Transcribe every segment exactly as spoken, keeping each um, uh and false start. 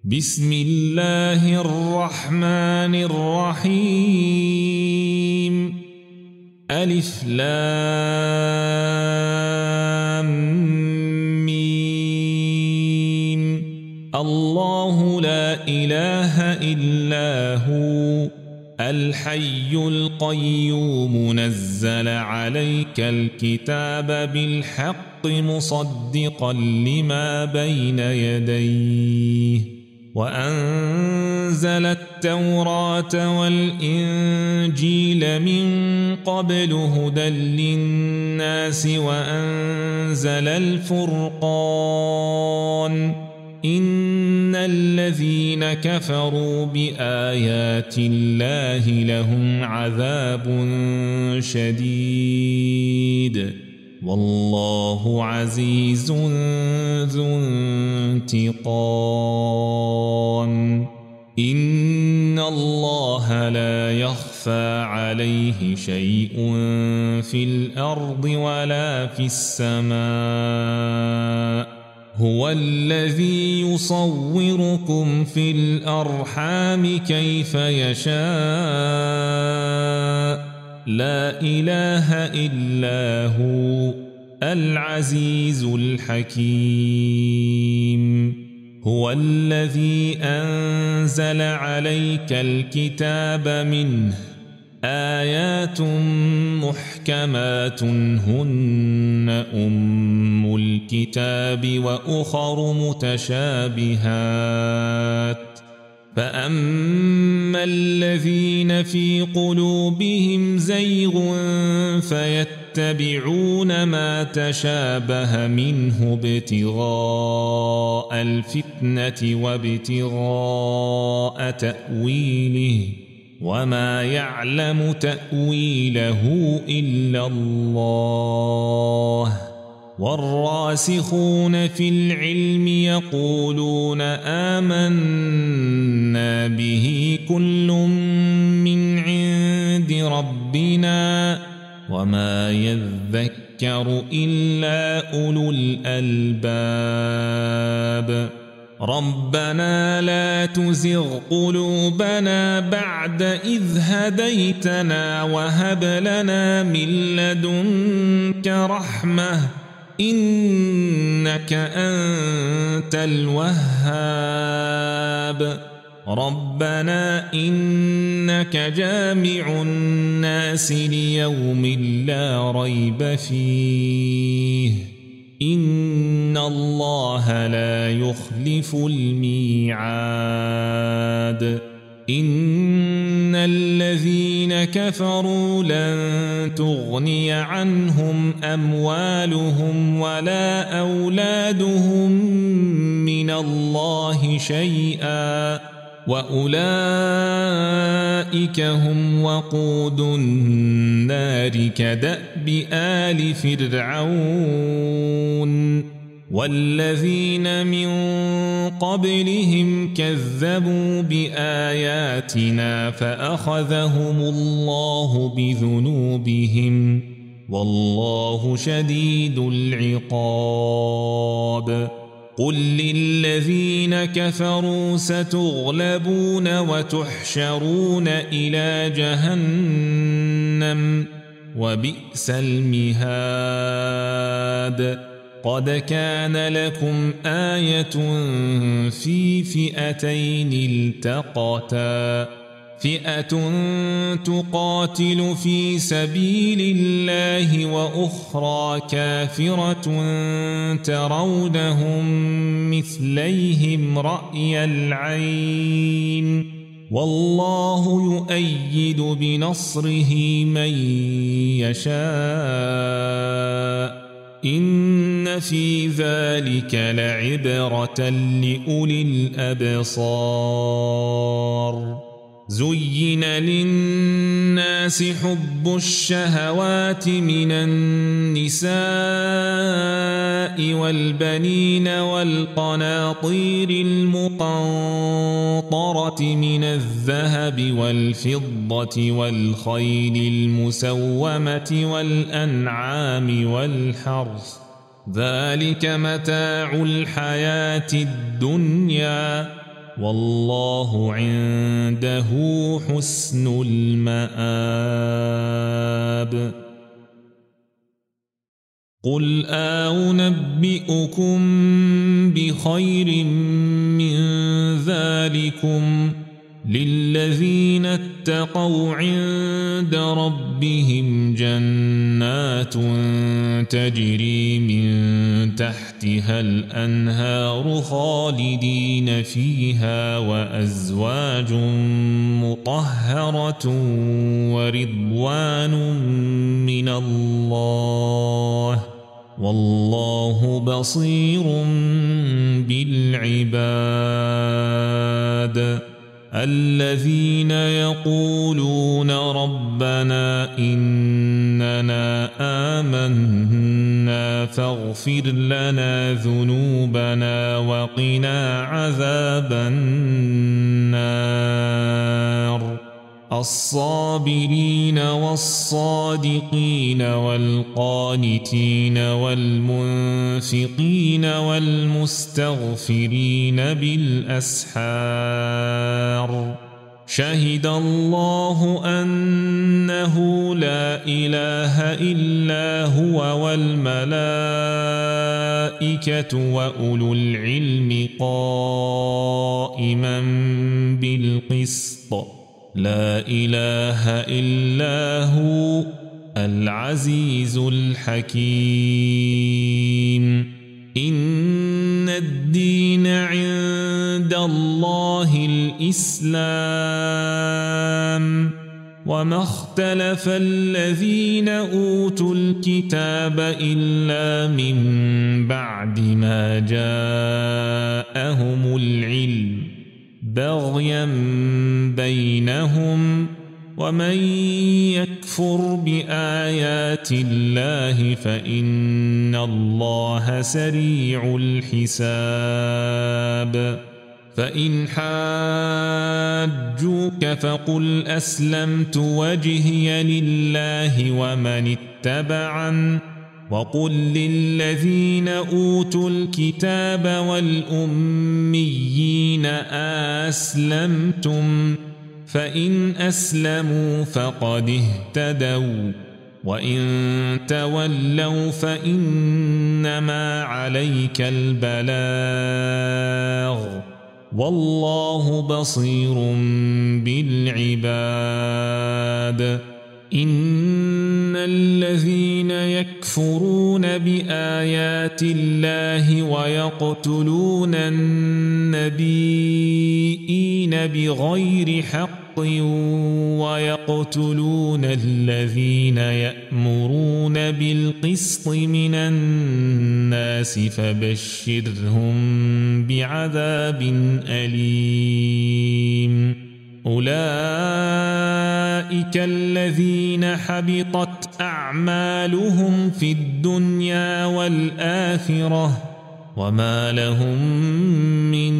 بسم الله الرحمن الرحيم ألف لام ميم الله لا إله إلا هو الحي القيوم نزل عليك الكتاب بالحق مصدقا لما بين يديه وأنزل التوراة والإنجيل من قبل هدى للناس وأنزل الفرقان إن الذين كفروا بآيات الله لهم عذاب شديد والله عزيز ذو انتقام إن الله لا يخفى عليه شيء في الأرض ولا في السماء هو الذي يصوركم في الأرحام كيف يشاء لا إله إلا هو العزيز الحكيم هو الذي أنزل عليك الكتاب منه آيات محكمات هن أم الكتاب وأخر متشابهات فأما الذين في قلوبهم زيغ فيتبعون ما تشابه منه ابتغاء الفتنة وابتغاء تأويله وما يعلم تأويله إلا الله والراسخون في العلم يقولون آمنا به كل من عند ربنا وما يذكر إلا أولو الألباب ربنا لا تزغ قلوبنا بعد إذ هديتنا وهب لنا من لدنك رحمة إنك أنت الوهاب ربنا إنك جامع الناس ليوم لا ريب فيه إن الله لا يخلف الميعاد إن الذين كفروا لن تغني عنهم أموالهم ولا أولادهم من الله شيئا وأولئك هم وقود النار كدأب آل فرعون والذين من قبلهم كذبوا بآياتنا فأخذهم الله بذنوبهم والله شديد العقاب قل للذين كفروا ستغلبون وتحشرون إلى جهنم وبئس المهاد قد كان لكم آية في فئتين التقتا فئة تقاتل في سبيل الله وأخرى كافرة ترونهم مثليهم رأي العين والله يؤيد بنصره من يشاء إن في ذلك لعبرة لأولي الأبصار زين للناس حب الشهوات من النساء والبنين والقناطير المقنطرة من الذهب والفضة والخيل المسومة والأنعام والحرث ذلك متاع الحياة الدنيا والله عنده حسن المآب قل أنبئكم بخير من ذلكم للذين اتقوا عند ربهم جنات تجري من تحتها الأنهار خالدين فيها وأزواج مطهرة ورضوان من الله والله بصير بالعباد الذين يقولون ربنا إننا آمنا فاغفر لنا ذنوبنا وقنا عذاب النار الصابرين والصادقين والقانتين والمنفقين والمستغفرين بالأسحار شهد الله أنه لا إله إلا هو والملائكة وأولو العلم قائما بالقسط لا إله إلا هو العزيز الحكيم إن الدين عند الله الإسلام وما اختلف الذين أوتوا الكتاب إلا من بعد ما جاءهم العلم بغيا بينهم ومن يكفر بآيات الله فإن الله سريع الحساب فإن حاجوك فقل أسلمت وجهي لله ومن اتبعن وقل للذين أوتوا الكتاب والأميين أسلمتم فإن أسلموا فقد اهتدوا وإن تولوا فإنما عليك البلاغ والله بصير بالعباد إن الذين يكفرون بآيات الله ويقتلون النبيين بغير حق ويقتلون الذين يأمرون بالقسط من الناس فبشرهم بعذاب أليم أولئك الذين حبطت أعمالهم في الدنيا والآخرة وما لهم من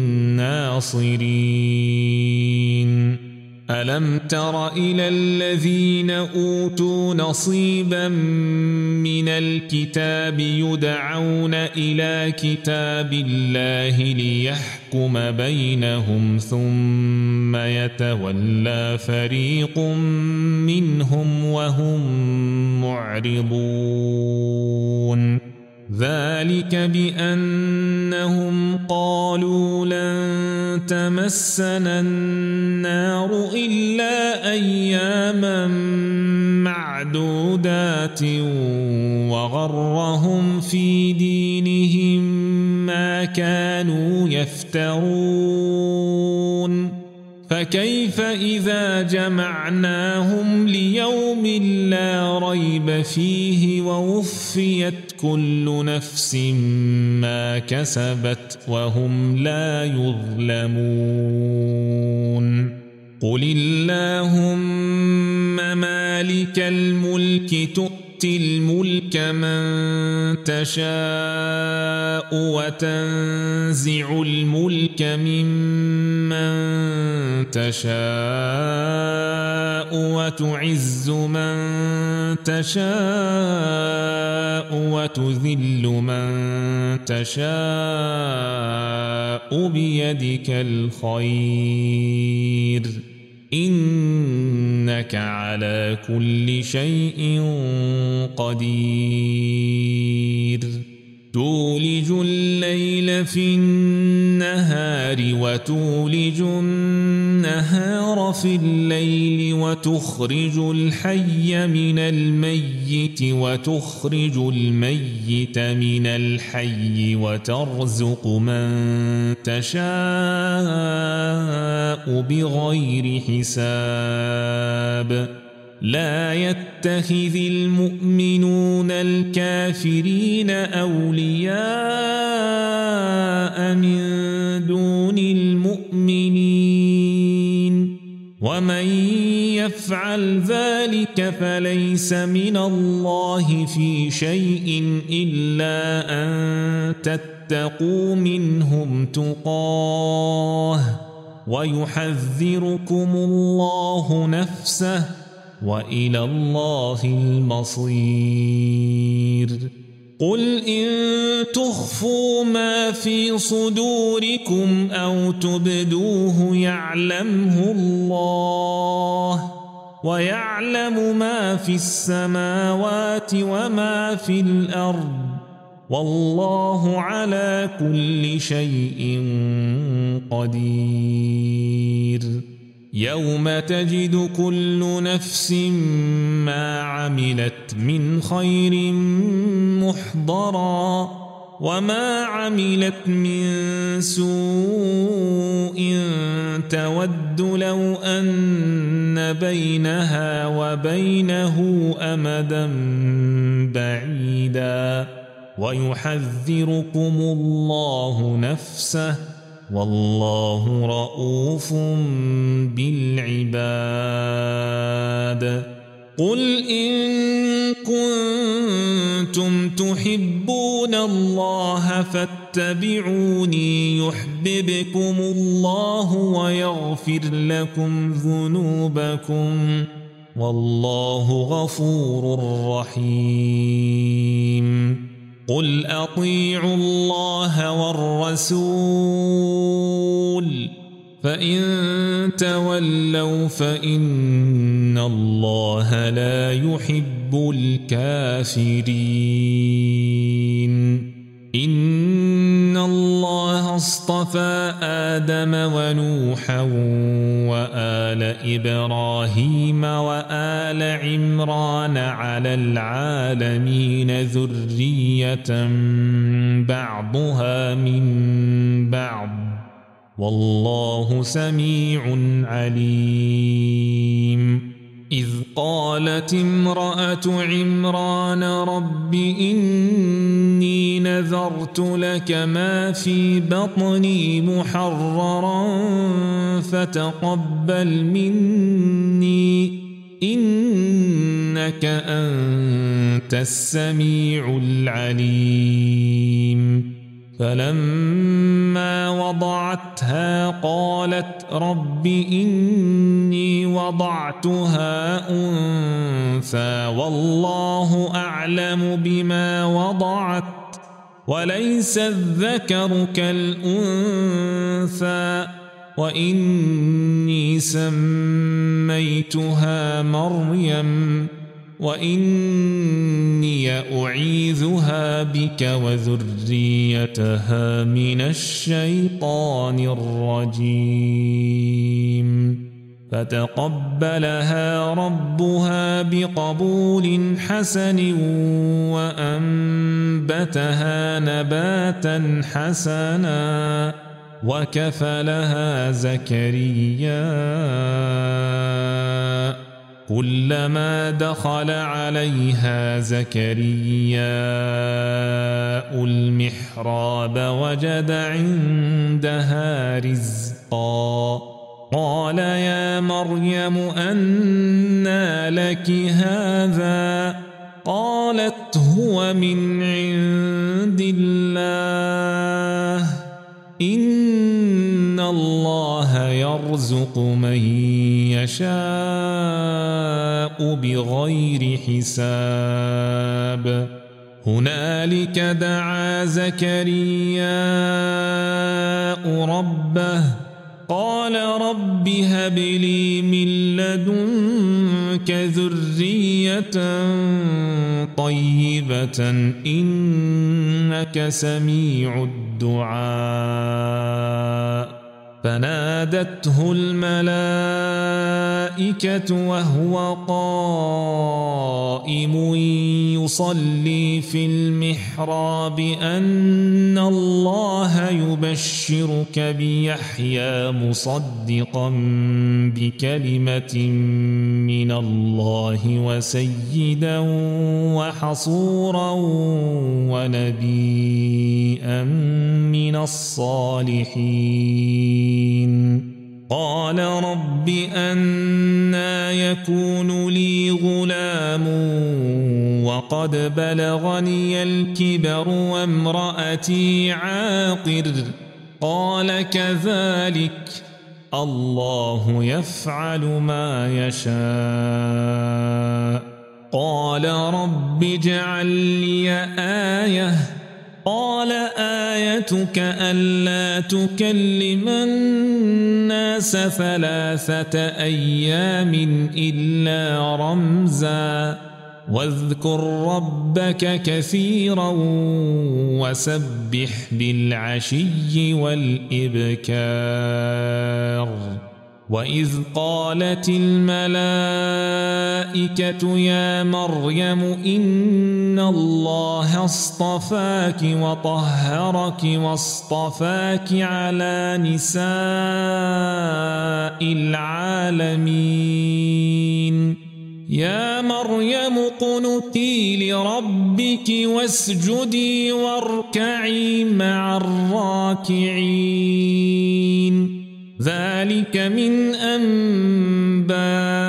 ناصرين ألم تر إلى الذين أوتوا نصيبا من الكتاب يدعون إلى كتاب الله ليحكم بينهم ثم يتولى فريق منهم وهم معرضون ذلك بأنهم قالوا لن تمسنا النار إلا أياما معدودات وغرهم في دينهم ما كانوا يفترون فكيف إذا جمعناهم ليوم لا ريب فيه ووفيت كل نفس ما كسبت وهم لا يظلمون قل اللهم مالك الملك تؤتي تؤتي الملك من تشاء وتنزع الملك ممن تشاء وتعز من تشاء وتذل من تشاء بيدك الخير إنك على كل شيء قدير تولج الليل في النهار وتولج النهار في الليل وتخرج الحي من الميت وتخرج الميت من الحي وترزق من تشاء بغير حساب لا يتخذ المؤمنون الكافرين أولياء من دون المؤمنين ومن يفعل ذلك فليس من الله في شيء إلا أن تتقوا منهم تقاه ويحذركم الله نفسه وإلى الله المصير قل إن تخفوا ما في صدوركم أو تبدوه يعلمه الله ويعلم ما في السماوات وما في الأرض والله على كل شيء قدير يوم تجد كل نفس ما عملت من خير محضرا وما عملت من سوء تود لو أن بينها وبينه أمدا بعيدا ويحذركم الله نفسه والله رؤوف بالعباد قل إن كنتم تحبون الله فاتبعوني يحببكم الله ويغفر لكم ذنوبكم والله غفور رحيم قل أطيعوا الله والرسول فإن تولوا فإن الله لا يحب الكافرين إن الله اصطفى آدم ونوحا وآل إبراهيم وآل عمران على العالمين ذرية بعضها من بعض والله سميع عليم إذ قالت امرأة عمران رب إني نذرت لك ما في بطني محررا فتقبل مني إنك أنت السميع العليم فلما وضعتها قالت رب إني وضعتها أنثى والله أعلم بما وضعت وليس الذكر كالأنثى وإني سميتها مريم وإني أعيذها بك وذريتها من الشيطان الرجيم فتقبلها ربها بقبول حسن وأنبتها نباتا حسنا وكفلها زكريا كلما دخل عليها زكريا المحراب وجد عندها رزقا قال يا مريم أنى لك هذا قالت هو من عند الله إن الله يرزق من يشاء بغير حساب هنالك دعا زكرياء ربه قال رب هب لي من لدنك ذرية طيبة إنك سميع الدعاء فنادته الملائكة وهو قائم يصلي في المحراب أن الله يبشرك بيحيى مصدقا بكلمة من الله وسيدا وحصورا ونبيا من الصالحين قال رب أنى يكون لي غلام وقد بلغني الكبر وامرأتي عاقر قال كذلك الله يفعل ما يشاء قال رب اجعل لي آية قال آيتك ألا تكلم الناس ثلاثة أيام إلا رمزا واذكر ربك كثيرا وسبح بالعشي والإبكار وإذ قالت الملائكة يا مريم إن الله اصطفاك وطهرك واصطفاك على نساء العالمين يا مريم اقنتي لربك واسجدي واركعي مع الراكعين ذلك من أنباء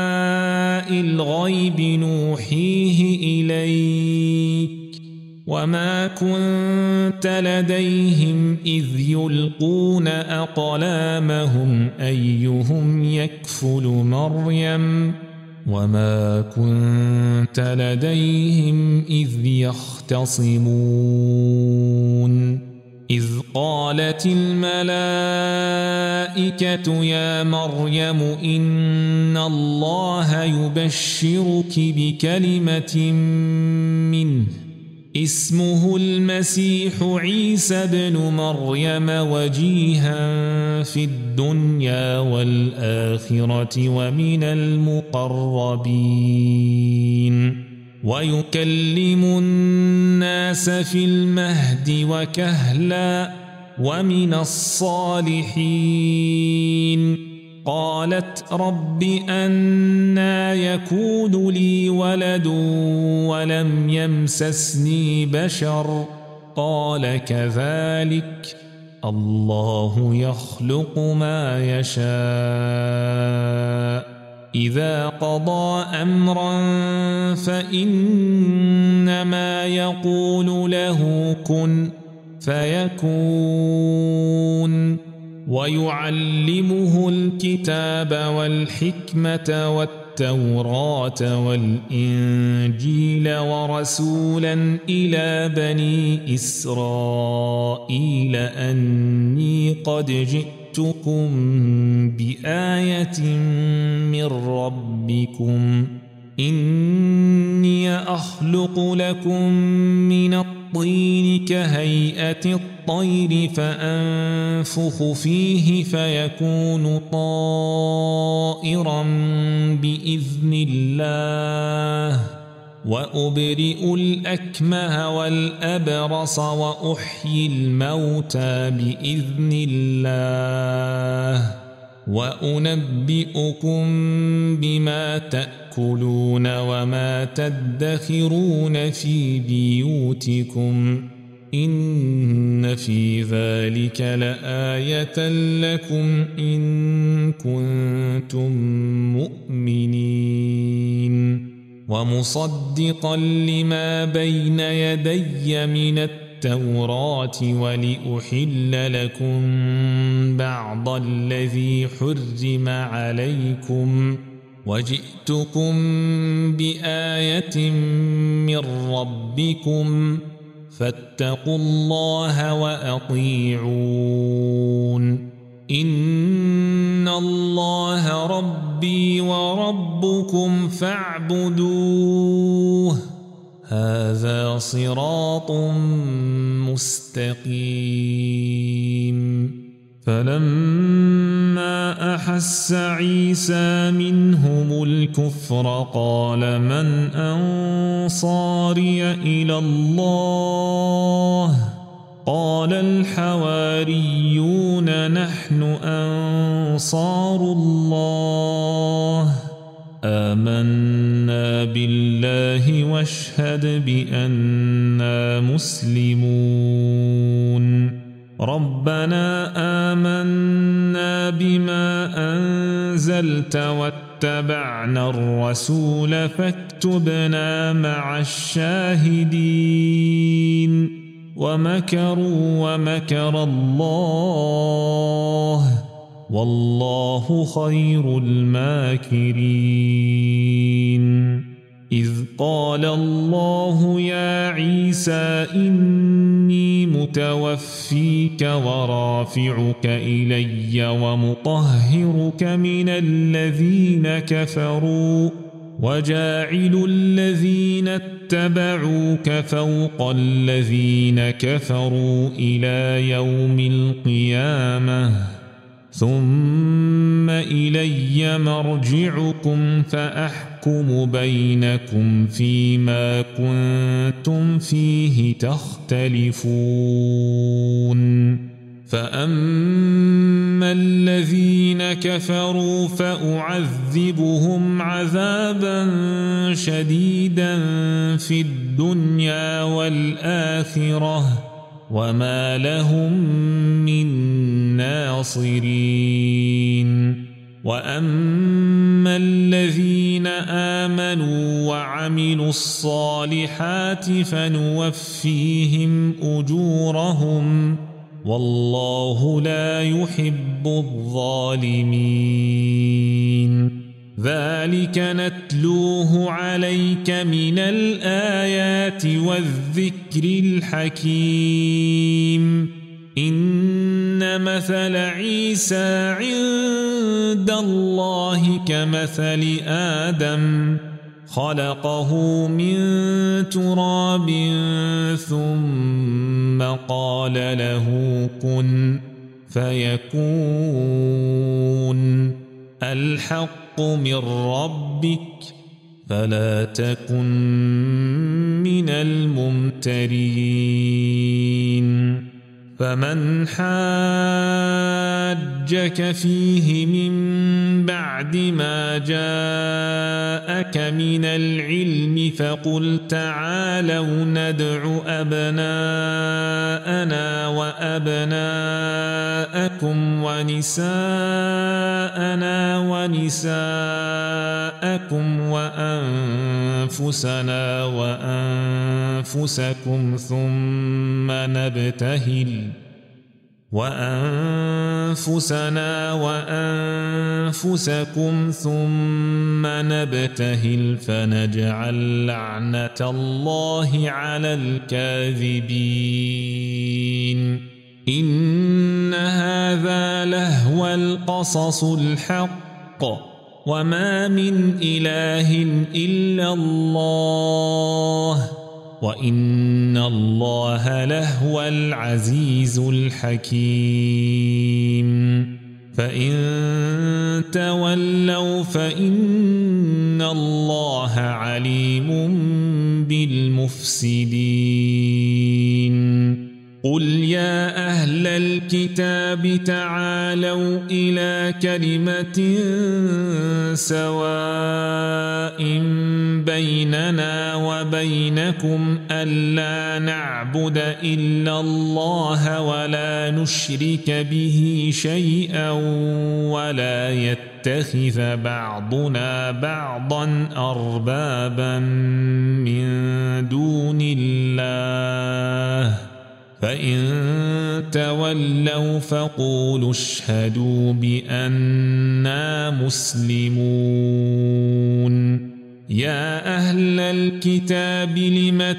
الغيب نوحيه إليك وما كنت لديهم إذ يلقون أقلامهم أيهم يكفل مريم وما كنت لديهم إذ يختصمون إذ قالت الملائكة يا مريم إن الله يبشرك بكلمة منه اسمه المسيح عيسى بن مريم وجيها في الدنيا والآخرة ومن المقربين ويكلم الناس في المهد وكهلا ومن الصالحين قالت رب أنى يكون لي ولد ولم يمسسني بشر قال كذلك الله يخلق ما يشاء إذا قضى أمرا فإنما يقول له كن فيكون ويعلمه الكتاب والحكمة والتوراة والإنجيل ورسولا إلى بني إسرائيل أني قد جئتكم بآية من ربكم إني أخلق لكم من الطين كهيئة الطير فأنفخ فيه فيكون طائرا بإذن الله وأبرئ الأكمه والأبرص وأحيي الموتى بإذن الله وأنبئكم بما تأكلون وما تدخرون في بيوتكم إن في ذلك لآية لكم إن كنتم مؤمنين ومصدقا لما بين يدي من التوراة ولأحل لكم بعض الذي حرم عليكم وجئتكم بآية من ربكم فاتقوا الله وأطيعون إن الله ربي وربكم فاعبدوه هذا صراط مستقيم فلما أحس عيسى منهم الكفر قال من أنصاري إلى الله قال الحواريون نحن أنصار الله آمنا بالله واشهد بأننا مسلمون ربنا آمنا بما أنزلت واتبعنا الرسول فاكتبنا مع الشاهدين ومكروا ومكر الله والله خير الماكرين إذ قال الله يا عيسى إني متوفيك ورافعك إلي ومطهرك من الذين كفروا وجاعل الذين اتبعوك فوق الذين كفروا إلى يوم القيامة ثم إلي مرجعكم فأحكم بينكم فيما كنتم فيه تختلفون فأما الذين كفروا فأعذبهم عذابا شديدا في الدنيا والآخرة وما لهم من ناصرين وأما الذين آمنوا وعملوا الصالحات فنوفيهم أجورهم والله لا يحب الظالمين ذلك نتلوه عليك من الآيات والذكر الحكيم إن مثل عيسى عند الله كمثل آدم خلقه من تراب ثم قال له كن فيكون الحق من ربك فلا تكن من الممترين فمن حاجك فيه من بعد ما جاءك من العلم فقل تعالوا ندع أبناءنا وأبناءكم ونساءنا ونساءكم وأنفسنا وأنفسكم ثم نبتهل وأنفسنا وأنفسكم ثم نبتهل فنجعل لعنة الله على الكاذبين إن هذا لهو القصص الحق وما من إله إلا الله وإن الله لهو العزيز الحكيم فإن تولوا فإن الله عليم بالمفسدين قل يا أهل الكتاب الكتاب تعالوا إلى كلمة سواء بيننا وبينكم ألا نعبد إلا الله ولا نشرك به شيئا ولا يتخذ بعضنا بعضا أربابا من دون الله فإن تولوا فقولوا اشهدوا بأننا مسلمون. يا أهل الكتاب لم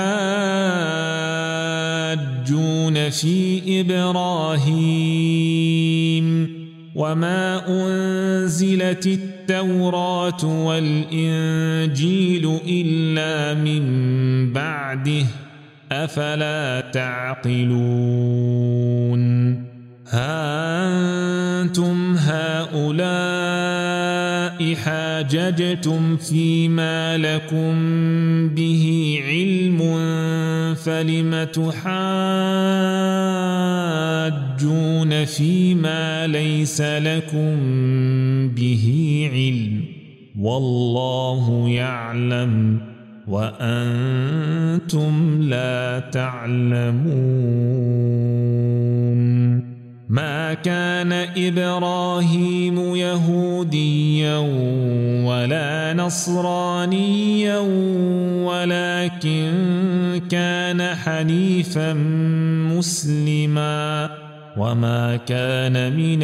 تحاجون في إبراهيم وما أنزلت التوراة والإنجيل إلا من بعده أفلا تعقلون. ها أنتم هؤلاء حاججتم فيما لكم به علم فلم تحاجون فيما ليس لكم به علم والله يعلم وأنتم لا تعلمون. ما كان إبراهيم يهوديا ولا نصرانيا ولكن كان حنيفا مسلما وما كان من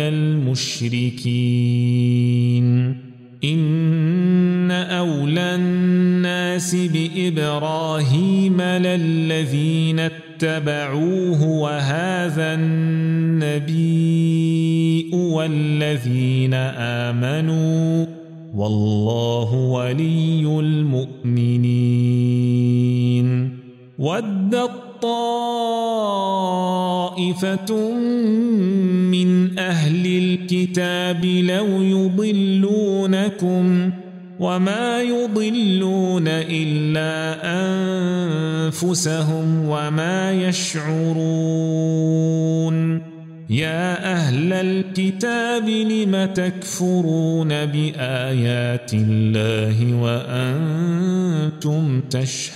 المشركين. إن أولى الناس بإبراهيم للذين اتبعوه وهذا النبي والذين آمنوا والله ولي المؤمنين. ودت طائفة من أهل الكتاب لو يضلونكم وما يضلون إلا أنفسهم وما يشعرون. يا أهل الكتاب لم تكفرون بآيات الله وأنتم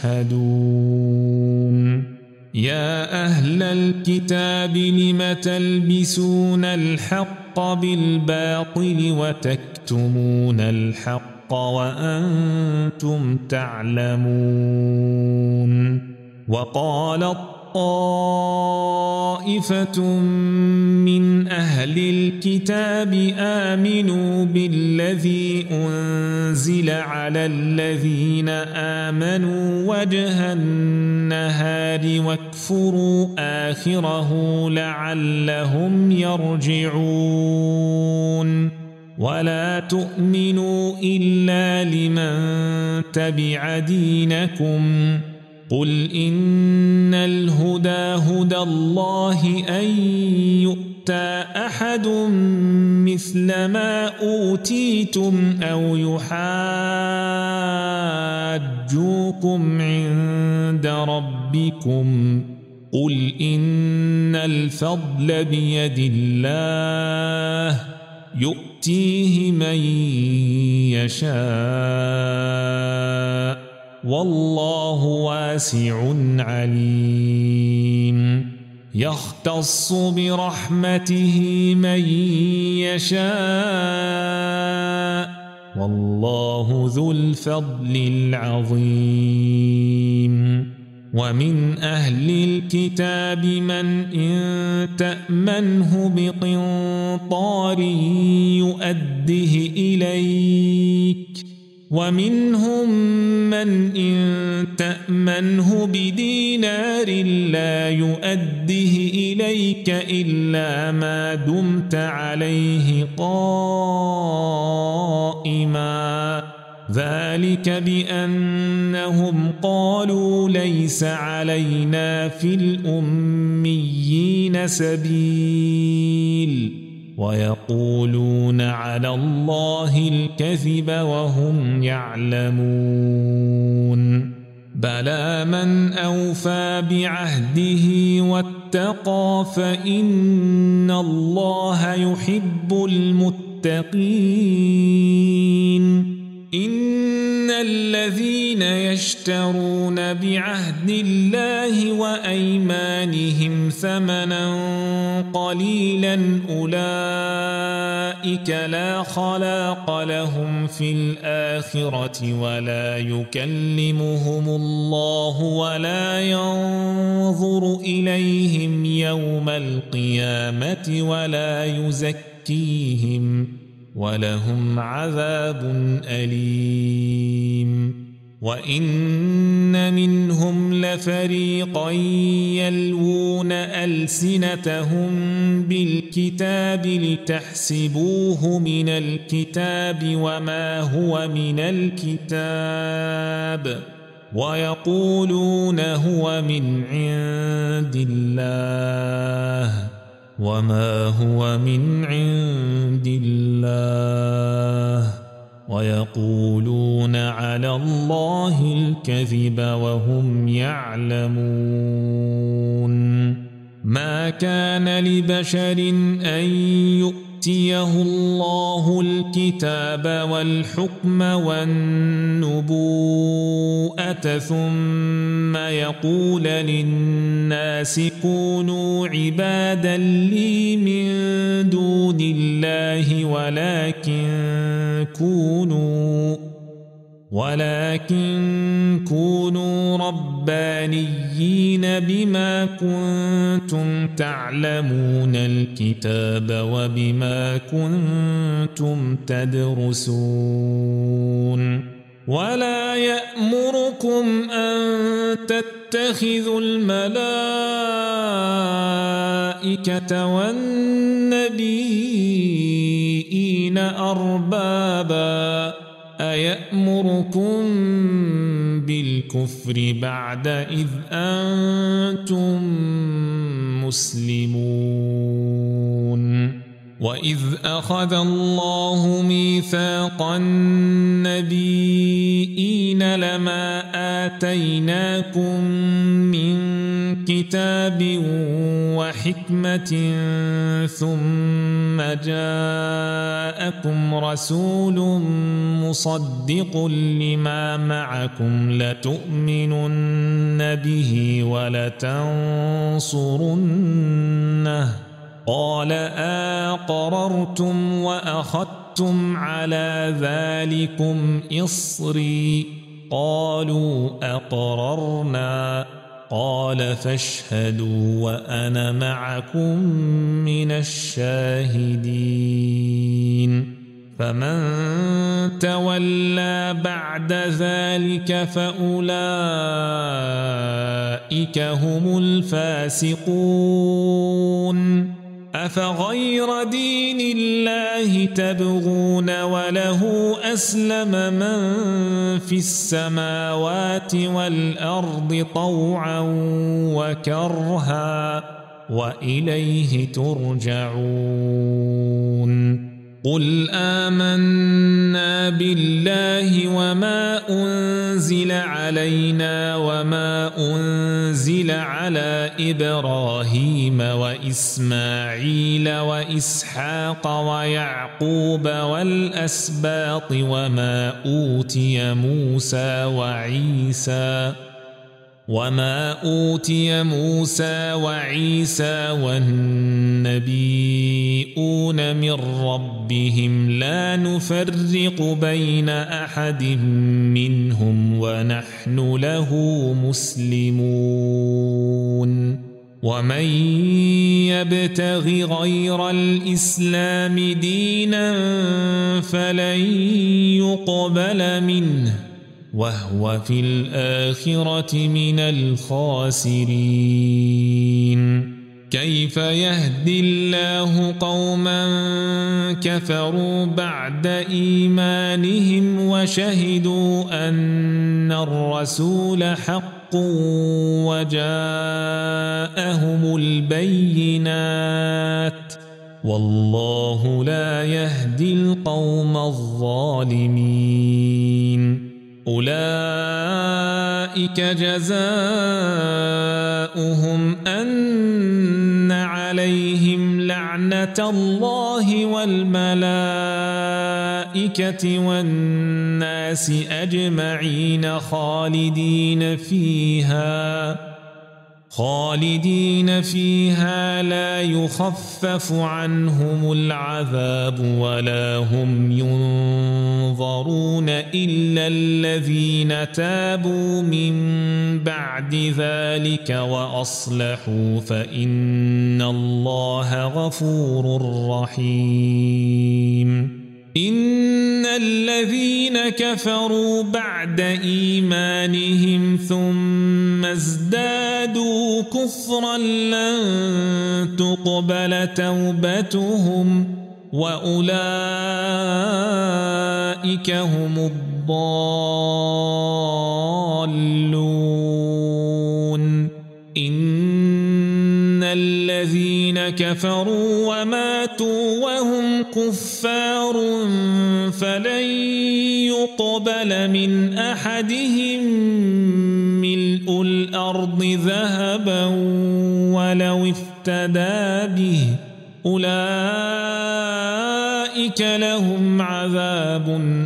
تشهدون. يا أهل الكتاب لم تلبسون الحق بالباطل وتكتمون الحق وأنتم تعلمون. وقالت طائفة من أهل الكتاب آمنوا بالذي أنزل على الذين آمنوا وجه النهار واكفروا آخره لعلهم يرجعون. ولا تؤمنوا إلا لمن تبع دينكم قل إن الهدى هدى الله أن يؤتى أحد مثل ما أوتيتم أو يحاجوكم عند ربكم قل إن الفضل بيد الله يؤتيه من يشاء والله واسع عليم. يختص برحمته من يشاء والله ذو الفضل العظيم. ومن أهل الكتاب من إن تأمنه بقنطار يؤده إليك ومنهم من إن تأمنه بدينار لا يؤده إليك إلا ما دمت عليه قائما ذلك بأنهم قالوا ليس علينا في الأميين سبيل ويقولون على الله الكذب وهم يعلمون. بلى من أوفى بعهده واتقى فإن الله يحب المتقين إن الذين يشترون بعهد الله وأيمانهم ثمنا قليلا أولئك لا خلاق لهم في الآخرة ولا يكلمهم الله ولا ينظر إليهم يوم القيامة ولا يزكيهم ولهم عذاب أليم وإن منهم لفريقا يلوون ألسنتهم بالكتاب لتحسبوه من الكتاب وما هو من الكتاب ويقولون هو من عند الله وما هو من عند الله ويقولون على الله الكذب وهم يعلمون ما كان لبشر أن يؤتيه الله الكتاب والحكم والنبوءة ثم يقول للناس كونوا عبادا لي من دون الله ولكن كونوا ولكن كونوا ربانيين بما كنتم تعلمون الكتاب وبما كنتم تدرسون ولا يأمركم أن تتخذوا الملائكة والنبيين أربابا أيأمركم بالكفر بعد إذ أنتم مسلمون وإذ أخذ الله ميثاق النبيين لما آتيناكم من كتاب وحكمة ثم جاءكم رسول مصدق لما معكم لتؤمنن به ولتنصرنه قال أقررتم وأخذتم على ذلكم إصري قالوا أقررنا قال فاشهدوا وأنا معكم من الشاهدين فمن تولى بعد ذلك فأولئك هم الفاسقون أفغير دين الله تبغون وله أسلم من في السماوات والأرض طوعا وكرها وإليه ترجعون قل آمنا بالله وما أنزل علينا وما أنزل على إبراهيم وإسماعيل وإسحاق ويعقوب والأسباط وما أوتي موسى وعيسى وما أوتي موسى وعيسى والنبيون من ربهم لا نفرق بين أحد منهم ونحن له مسلمون ومن يبتغ غير الإسلام دينا فلن يقبل منه وهو في الآخرة من الخاسرين كيف يهدي الله قوما كفروا بعد إيمانهم وشهدوا أن الرسول حق وجاءهم البينات والله لا يهدي القوم الظالمين أولئك جزاؤهم أن عليهم لعنة الله والملائكة والناس أجمعين خالدين فيها خالدين فيها لا يخفف عنهم العذاب ولا هم ينظرون إلا الذين تابوا من بعد ذلك وأصلحوا فإن الله غفور رحيم إن الذين كفروا بعد إيمانهم ثم ازدادوا كفرا لن تقبل توبتهم وأولئك هم الضالون إن الذين كفروا وماتوا وهم كفار فلن يقبل من أحدهم ملء الأرض ذهبا ولو افتدى به أولئك لهم عذاب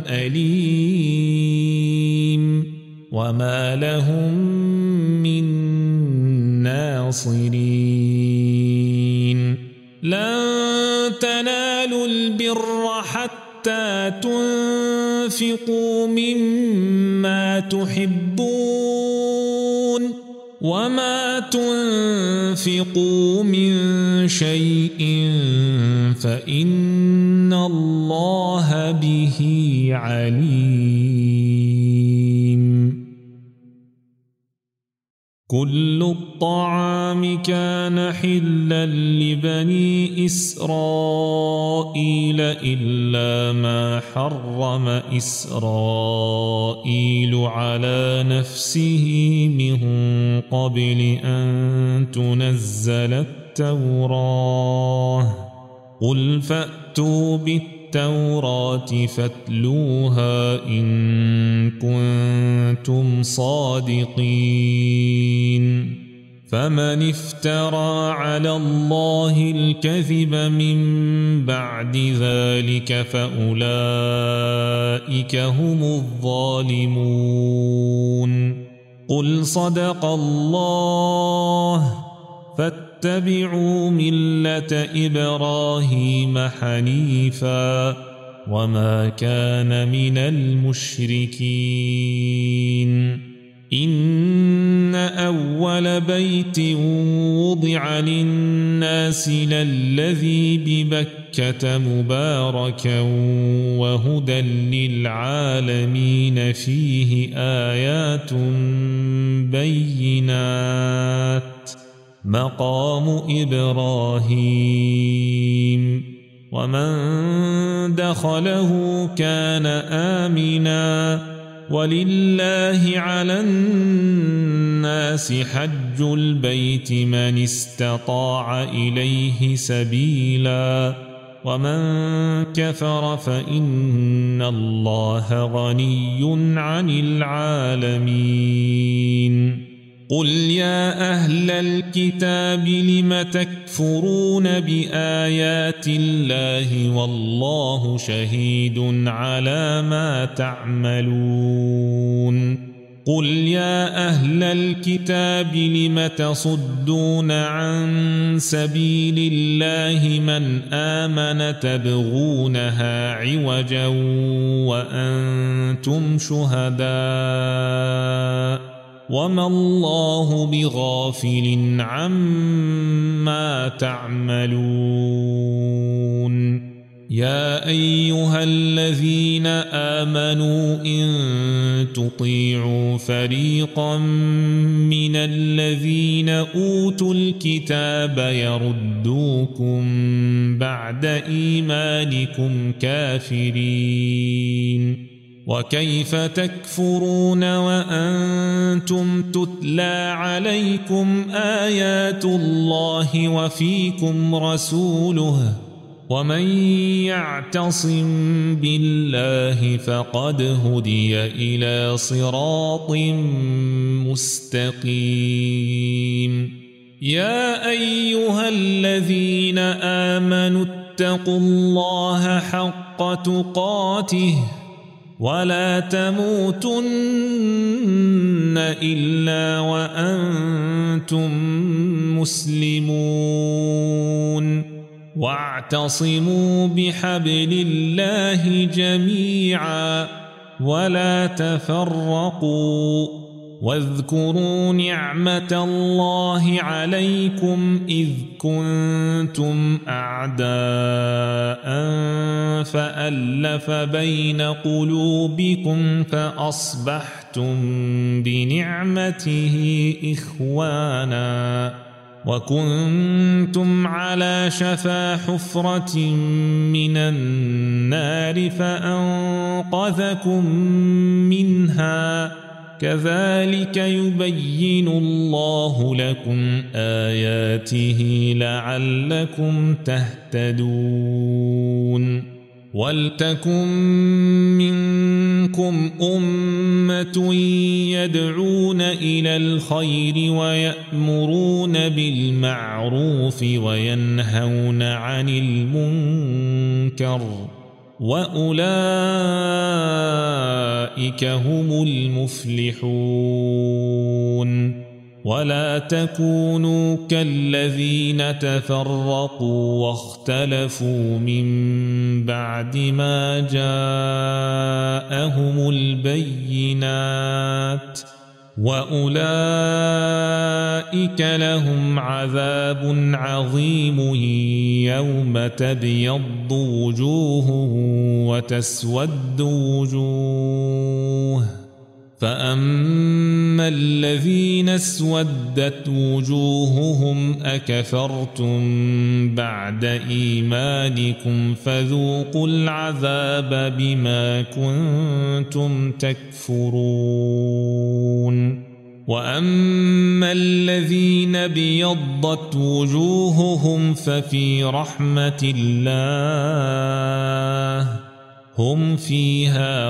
أليم وما لهم من ناصرين لن تنالوا البر حتى تنفقوا مما تحبون وما تنفقوا من شيء فإن الله به عليم كل الطعام كان حلا لبني إسرائيل إلا ما حرم إسرائيل على نفسه من قبل أن تنزل التوراة قل فأتوا بالتوراة فاتلوها إن كنتم صادقين فمن افترى على الله الكذب من بعد ذلك فأولئك هم الظالمون قل صدق الله فاتبعوا ملة إبراهيم حنيفا وما كان من المشركين إن أول بيت وضع للناس للذي ببكة مباركا وهدى للعالمين فيه آيات بينات مقام إبراهيم ومن دخله كان آمنا ولله على الناس حج البيت من استطاع إليه سبيلا ومن كفر فإن الله غني عن العالمين قل يا أهل الكتاب لم تكفرون بآيات الله والله شهيد على ما تعملون قل يا أهل الكتاب لم تصدون عن سبيل الله من آمن تبغونها عوجا وأنتم شهداء وما الله بغافل عما تعملون يا أيها الذين آمنوا إن تطيعوا فريقا من الذين أوتوا الكتاب يردوكم بعد إيمانكم كافرين وكيف تكفرون وأنتم تتلى عليكم آيات الله وفيكم رسوله ومن يعتصم بالله فقد هدي إلى صراط مستقيم يا أيها الذين آمنوا اتقوا الله حق تقاته ولا تموتن إلا وأنتم مسلمون واعتصموا بحبل الله جميعا ولا تفرقوا واذكروا نعمة الله عليكم إذ كنتم أعداء فألف بين قلوبكم فأصبحتم بنعمته إخوانا وكنتم على شفا حفرة من النار فأنقذكم منها كذلك يبين الله لكم آياته لعلكم تهتدون ولتكن منكم أمة يدعون إلى الخير ويأمرون بالمعروف وينهون عن المنكر وأولئك هم المفلحون ولا تكونوا كالذين تفرقوا واختلفوا من بعد ما جاءهم البينات وأولئك لهم عذاب عظيم يوم تبيض وجوه وتسود وجوه فأما الذين اسودت وجوههم أكفرتم بعد إيمانكم فذوقوا العذاب بما كنتم تكفرون وأما الذين بيضت وجوههم ففي رحمة الله هم فيها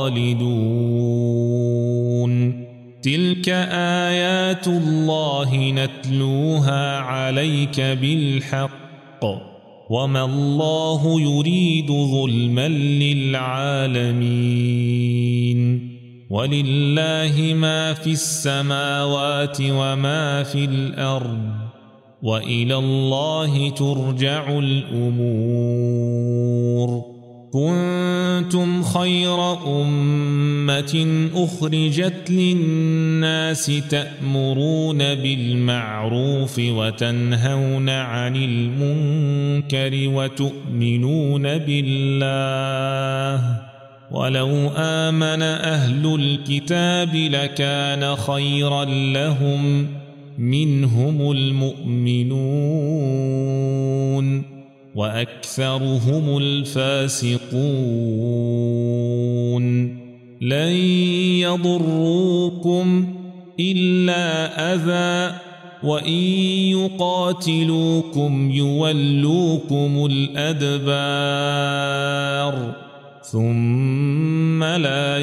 خالدون تلك آيات الله نتلوها عليك بالحق وما الله يريد ظلما للعالمين ولله ما في السماوات وما في الأرض وإلى الله ترجع الأمور كنتم خير أمة أخرجت للناس تأمرون بالمعروف وتنهون عن المنكر وتؤمنون بالله ولو آمن أهل الكتاب لكان خيرا لهم منهم المؤمنون وأكثرهم الفاسقون لن يضروكم إلا أذى وإن يقاتلوكم يولوكم الأدبار ثم لا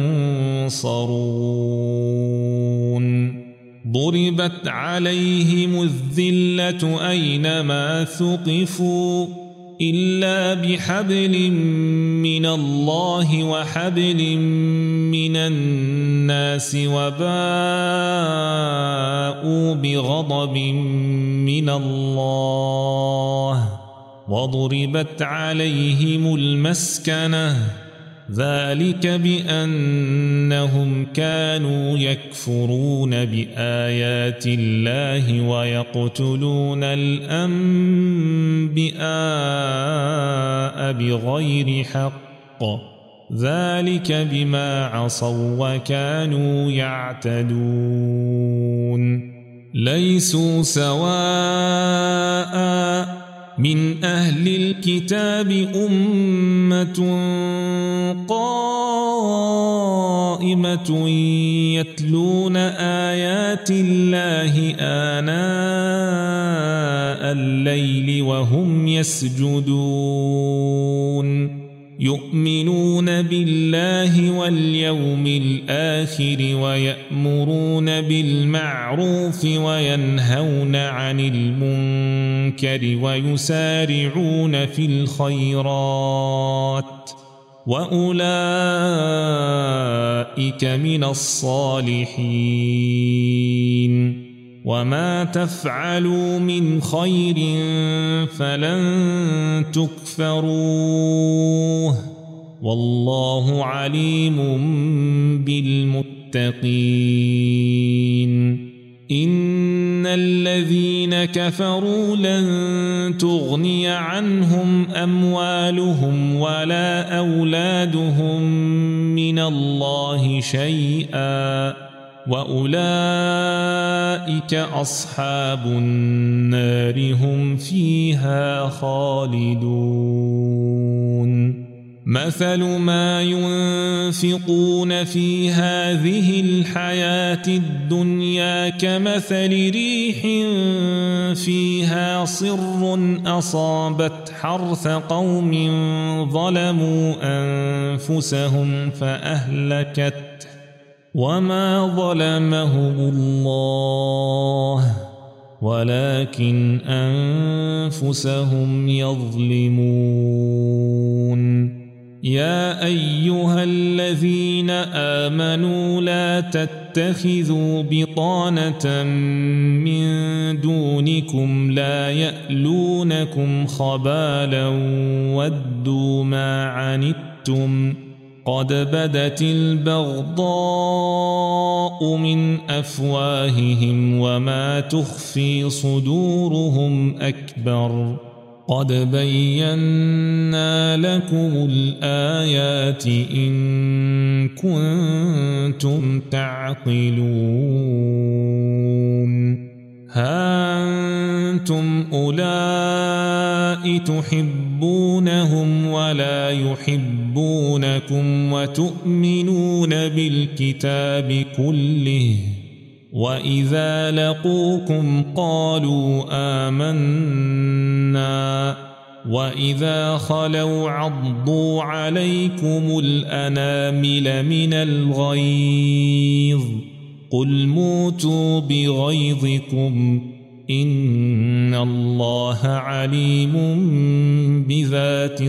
ينصرون ضربت عليهم الذلة أينما ثقفوا إلا بحبل من الله وحبل من الناس وباءوا بغضب من الله وضربت عليهم المسكنة ذلك بأنهم كانوا يكفرون بآيات الله ويقتلون الأنبياء بغير حق ذلك بما عصوا وكانوا يعتدون ليسوا سواء من أهل الكتاب أمة قائمة يتلون آيات الله آناء الليل وهم يسجدون يؤمنون بالله واليوم الآخر ويأمرون بالمعروف وينهون عن المنكر ويسارعون في الخيرات وأولئك من الصالحين وما تفعلوا من خير فلن تكفروه والله عليم بالمتقين إن الذين كفروا لن تغني عنهم أموالهم ولا أولادهم من الله شيئا وأولئك أصحاب النار هم فيها خالدون مثل ما ينفقون في هذه الحياة الدنيا كمثل ريح فيها صر أصابت حرث قوم ظلموا أنفسهم فأهلكت وما ظلمهم الله ولكن أنفسهم يظلمون يا أيها الذين آمنوا لا تتخذوا بطانة من دونكم لا يألونكم خبالا ودوا ما عنتم قد بدت البغضاء من أفواههم وما تخفي صدورهم أكبر قد بينا لكم الآيات إن كنتم تعقلون ها أنتم أولئك تحبونهم ولا يحبونكم وتؤمنون بالكتاب كله وإذا لقوكم قالوا آمنا وإذا خلوا عضوا عليكم الأنامل من الغيظ قل موتوا بغيظكم إن الله عليم بذات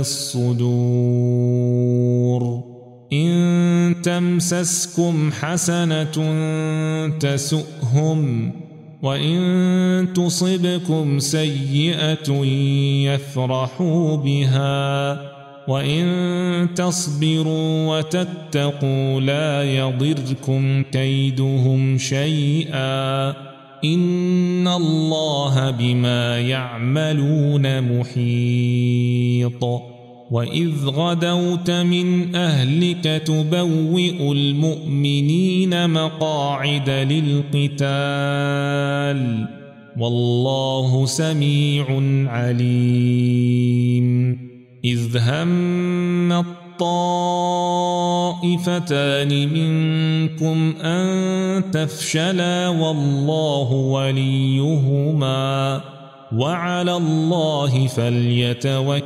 الصدور إن تمسسكم حسنة تسؤهم وإن تصبكم سيئة يفرحوا بها وإن تصبروا وتتقوا لا يضركم كيدهم شيئا إن الله بما يعملون محيط وإذ غدوت من أهلك تبوئ المؤمنين مقاعد للقتال والله سميع عليم إذ هم الطائفتان منكم أن تفشلا والله وليهما وعلى الله فليتوكل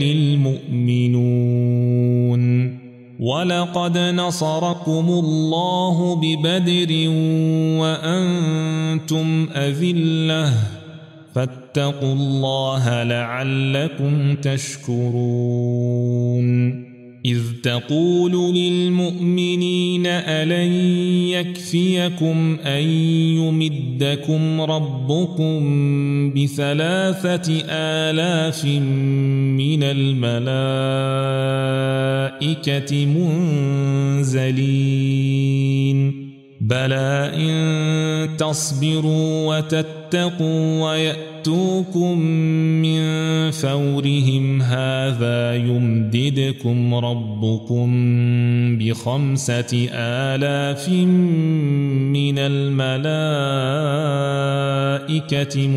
المؤمنون ولقد نصركم الله ببدر وأنتم أذلة فاتقوا الله لعلكم تشكرون إذ تقول للمؤمنين ألن يكفيكم أن يمدكم ربكم بثلاثة آلاف من الملائكة منزلين بلى إن تصبروا وتتقوا ويأتوكم من فورهم هذا يمددكم ربكم بخمسة آلاف من الملائكة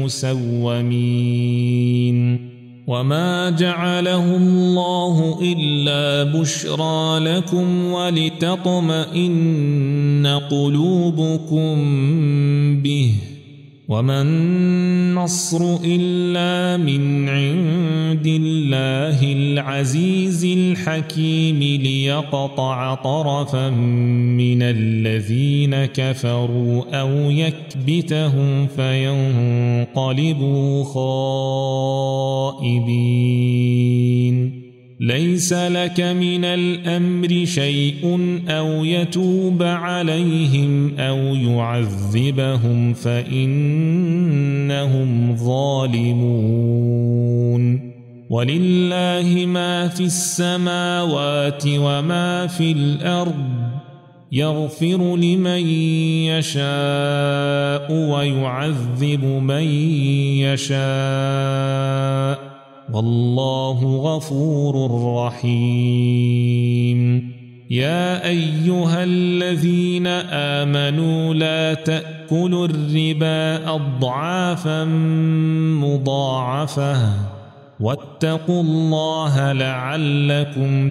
مسومين وما جعله الله إلا بشرى لكم ولتطمئن قلوبكم به وما النصر إلا من عند الله العزيز الحكيم ليقطع طرفا من الذين كفروا أو يكبتهم فينقلبوا خائبين ليس لك من الأمر شيء أو يتوب عليهم أو يعذبهم فإنهم ظالمون ولله ما في السماوات وما في الأرض يغفر لمن يشاء ويعذب من يشاء والله غفور رحيم يا أيها الذين آمنوا لا تأكلوا الربا أضعافا مضاعفة واتقوا الله لعلكم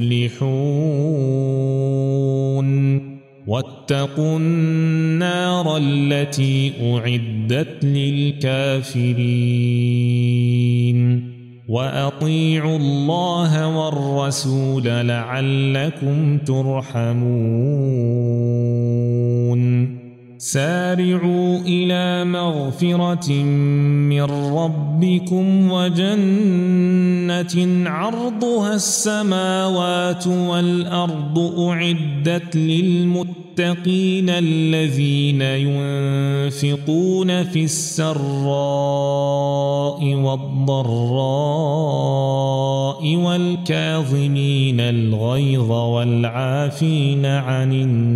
تفلحون واتقوا النار التي أعدت للكافرين وأطيعوا الله والرسول لعلكم ترحمون سارعوا إلى مغفرة من ربكم وجنة عرضها السماوات والأرض أعدت للمتقين الذين ينفقون في السراء والضراء والكاظمين الغيظ والعافين عن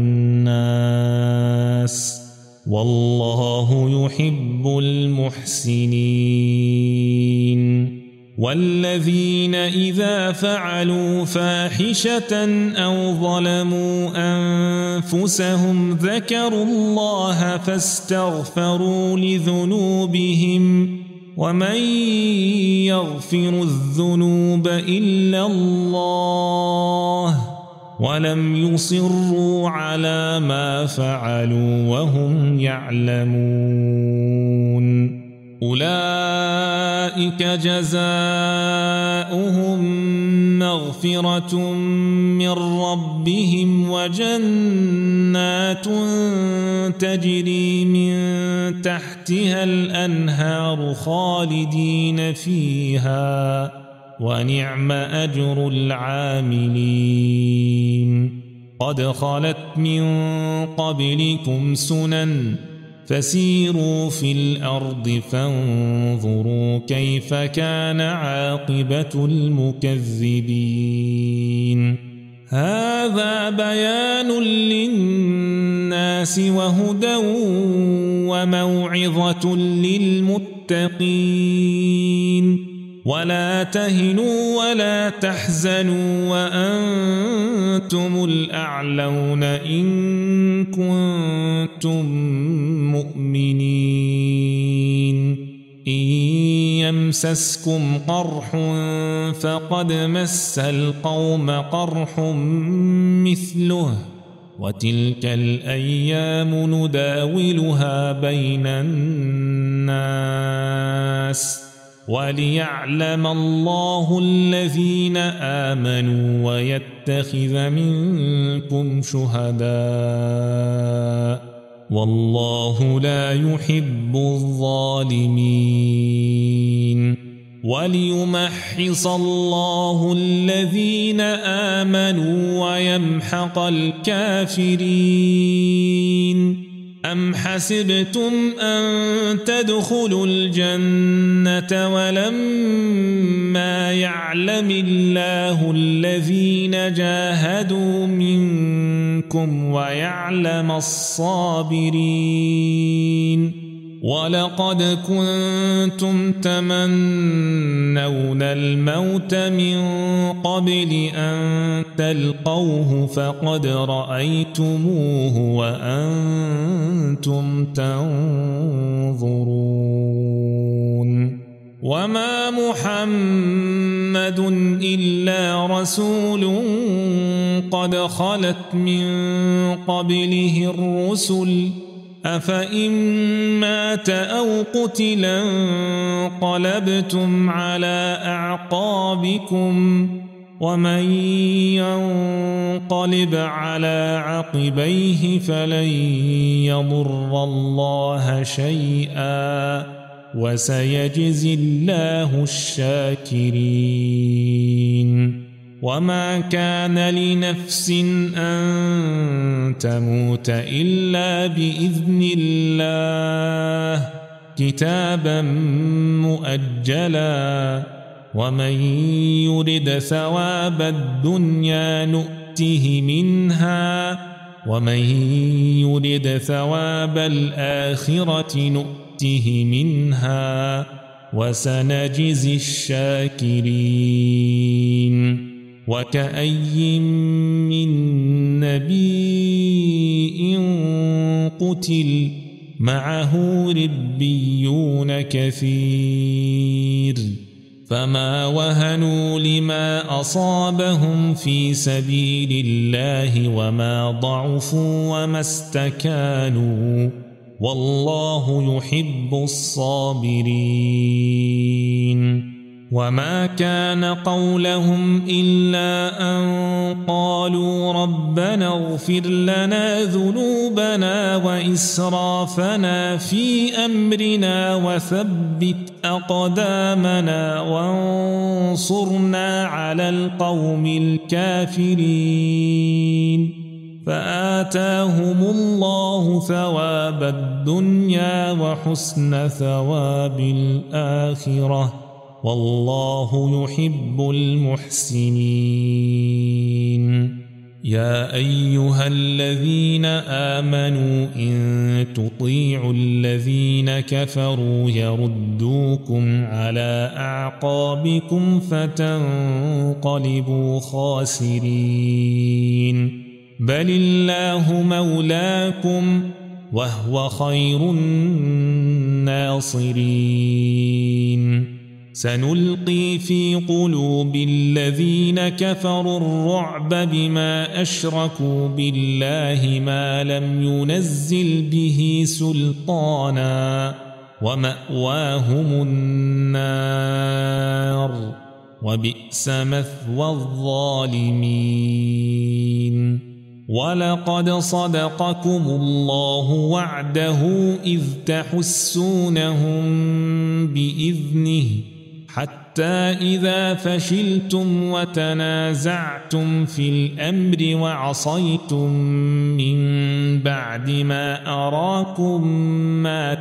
الناس والله يحب المحسنين والذين إذا فعلوا فاحشة أو ظلموا أنفسهم ذكروا الله فاستغفروا لذنوبهم ومن يغفر الذنوب إلا الله ولم يصروا على ما فعلوا وهم يعلمون أولئك جزاؤهم مغفرة من ربهم وجنات تجري من تحتها الأنهار خالدين فيها ونعم أجر العاملين قد خلت من قبلكم سنن فسيروا في الأرض فانظروا كيف كان عاقبة المكذبين هذا بيان للناس وهدى وموعظة للمتقين ولا تهنوا ولا تحزنوا وأنتم الأعلون إن كنتم مؤمنين إن يمسسكم قرح فقد مس القوم قرح مثله وتلك الأيام نداولها بين الناس وليعلم الله الذين آمنوا ويتخذ منكم شهداء والله لا يحب الظالمين وليمحص الله الذين آمنوا ويمحق الكافرين أم حسبتم أن تدخلوا الجنة ولما يعلم الله الذين جاهدوا منكم ويعلم الصابرين ولقد كنتم تمنون الموت من قبل أن تلقوه فقد رأيتموه وأنتم تنظرون وما محمد إلا رسول قد خلت من قبله الرسل أفإن مات أو قتلا انقلبتم على أعقابكم ومن ينقلب على عقبيه فلن يضر الله شيئا وسيجزي الله الشاكرين وما كان لنفس أن تموت إلا بإذن الله كتابا مؤجلا ومن يرد ثواب الدنيا نؤته منها ومن يرد ثواب الآخرة نؤته منها وسنجزي الشاكرين وكأي من نبي قتل معه ربيون كثير فما وهنوا لما أصابهم في سبيل الله وما ضعفوا وما استكانوا والله يحب الصابرين وما كان قولهم إلا أن قالوا ربنا اغفر لنا ذنوبنا وإسرافنا في أمرنا وثبت أقدامنا وانصرنا على القوم الكافرين فآتاهم الله ثواب الدنيا وحسن ثواب الآخرة والله يحب المحسنين يا أيها الذين آمنوا إن تطيعوا الذين كفروا يردوكم على أعقابكم فتنقلبوا خاسرين بل الله مولاكم وهو خير الناصرين سنلقي في قلوب الذين كفروا الرعب بما أشركوا بالله ما لم ينزل به سلطانا ومأواهم النار وبئس مثوى الظالمين ولقد صدقكم الله وعده إذ تحسونهم بإذنه حتى إذا فشلتم وتنازعتم في الأمر وعصيتم من بعد ما أراكم ما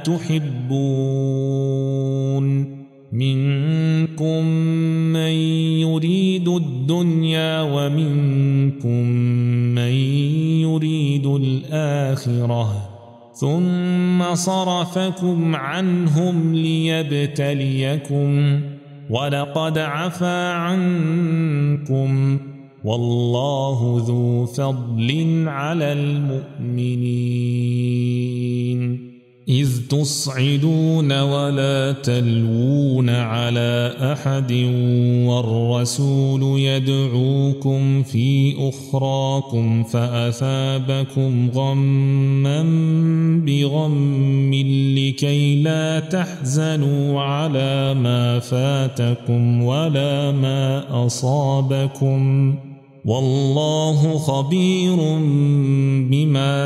تحبون منكم من يريد الدنيا ومنكم من يريد الآخرة ثم صرفكم عنهم ليبتليكم ولقد عفا عنكم والله ذو فضل على المؤمنين إذ تصعدون ولا تلوون على أحد والرسول يدعوكم في أخراكم فأثابكم غما بغم لكي لا تحزنوا على ما فاتكم ولا ما أصابكم والله خبير بما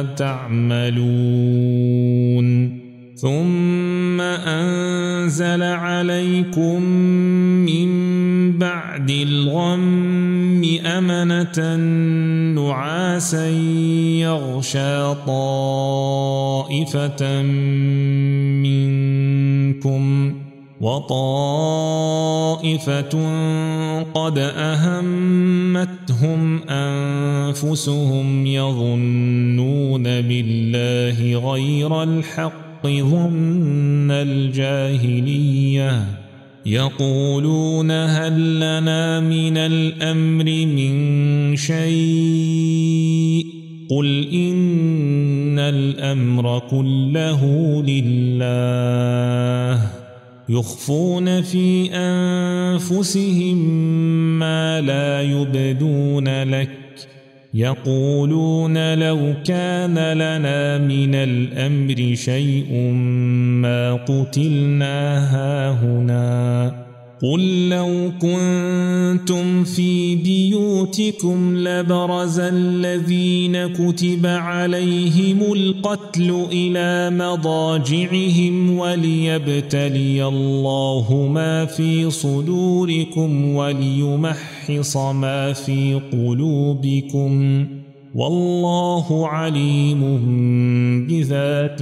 تعملون ثم أنزل عليكم من بعد الغم أمنة نعاسا يغشى طائفة منكم وطائفة قد أهمتهم أنفسهم يظنون بالله غير الحق ظن الجاهلية يقولون هل لنا من الأمر من شيء قل إن الأمر كله لله يخفون في أنفسهم ما لا يبدون لك يقولون لو كان لنا من الأمر شيء ما قتلنا هاهنا قل لو كنتم في بيوتكم لبرز الذين كتب عليهم القتل إلى مضاجعهم وليبتلي الله ما في صدوركم وليمحص ما في قلوبكم والله عليم بذات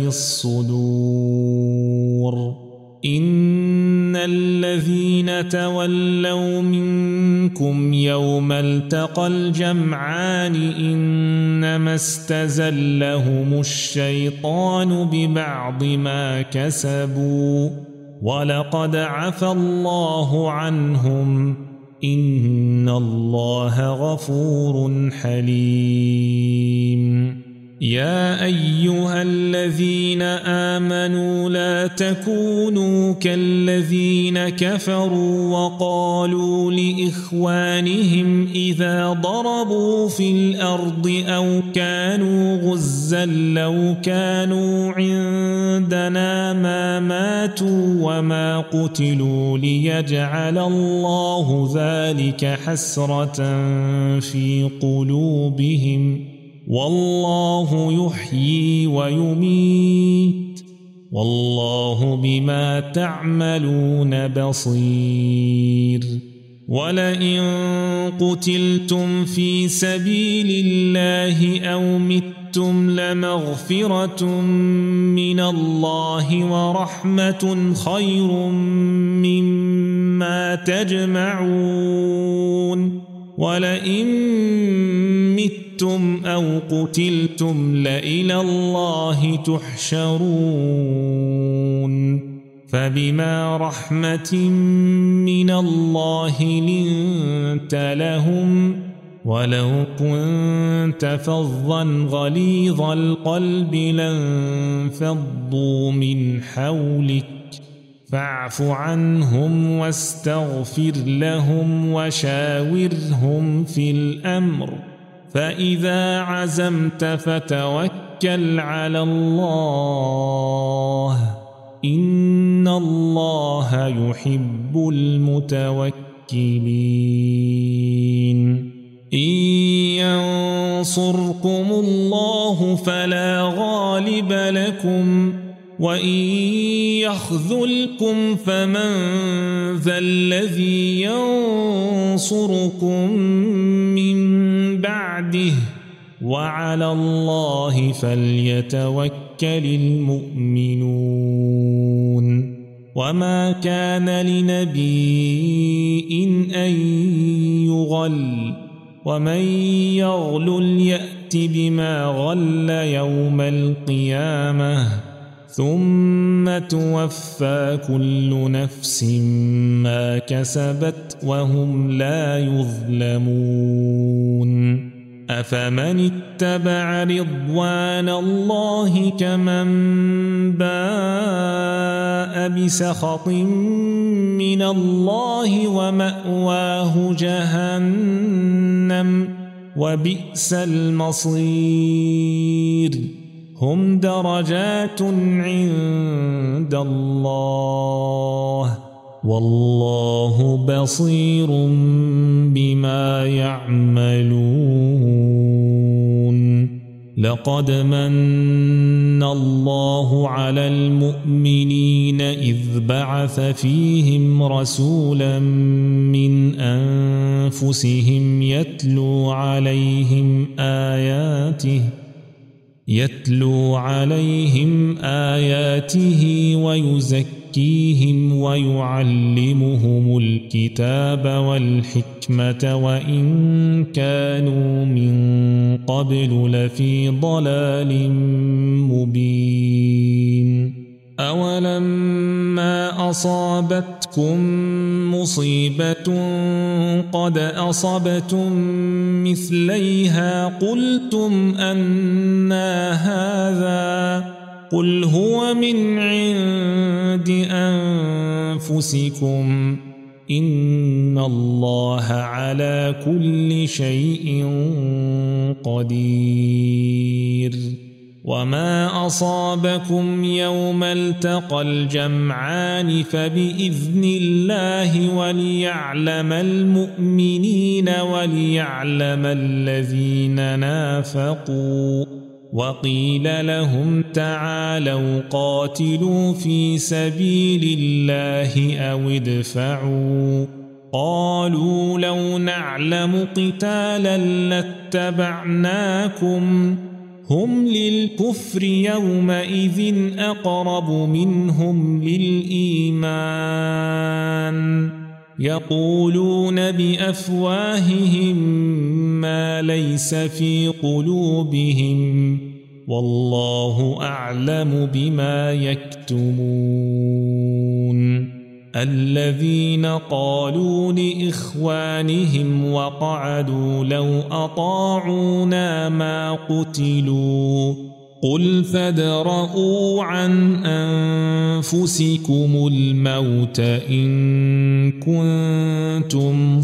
الصدور إن الذين تولوا منكم يوم التقى الجمعان إنما استزلهم الشيطان ببعض ما كسبوا ولقد عفى الله عنهم إن الله غفور حليم يا أيها الذين آمنوا لا تكونوا كالذين كفروا وقالوا لإخوانهم إذا ضربوا في الأرض أو كانوا غزا لو كانوا عندنا ما ماتوا وما قتلوا ليجعل الله ذلك حسرة في قلوبهم والله يحيي ويميت والله بما تعملون بصير ولئن قتلتم في سبيل الله أو متم لمغفرة من الله ورحمة خير مما تجمعون ولئن متم أو قتلتم لإلى الله تحشرون فبما رحمة من الله لنت لهم ولو كنت فظا غليظ القلب لانفضوا من حولك فاعف عنهم واستغفر لهم وشاورهم في الأمر فإذا عزمت فتوكل على الله إن الله يحب المتوكلين إن ينصركم الله فلا غالب لكم وإن يخذلكم فمن ذا الذي ينصركم من بعده وعلى الله فليتوكل المؤمنون وما كان لنبي أن يغل ومن يغلل يأت بما غل يوم القيامة ثم توفى كل نفس ما كسبت وهم لا يظلمون أفمن اتبع رضوان الله كمن باء بسخط من الله ومأواه جهنم وبئس المصير هم درجات عند الله والله بصير بما يعملون لقد من الله على المؤمنين إذ بعث فيهم رسولا من أنفسهم يتلو عليهم آياته يتلو عليهم آياته ويزكيهم ويعلمهم الكتاب والحكمة وإن كانوا من قبل لفي ضلال مبين أولما أصابتكم مصيبة قد أصبتم مثليها قلتم أنى هذا قل هو من عند أنفسكم إن الله على كل شيء قدير وما أصابكم يوم التقى الجمعان فبإذن الله وليعلم المؤمنين وليعلم الذين نافقوا وقيل لهم تعالوا قاتلوا في سبيل الله أو ادفعوا قالوا لو نعلم قتالا لاتبعناكم هم للكفر يومئذ أقرب منهم للإيمان يقولون بأفواههم ما ليس في قلوبهم والله أعلم بما يكتمون الذين قالوا لإخوانهم وقعدوا لو أطاعونا ما قتلوا قل فادرءوا عن أنفسكم الموت إن كنتم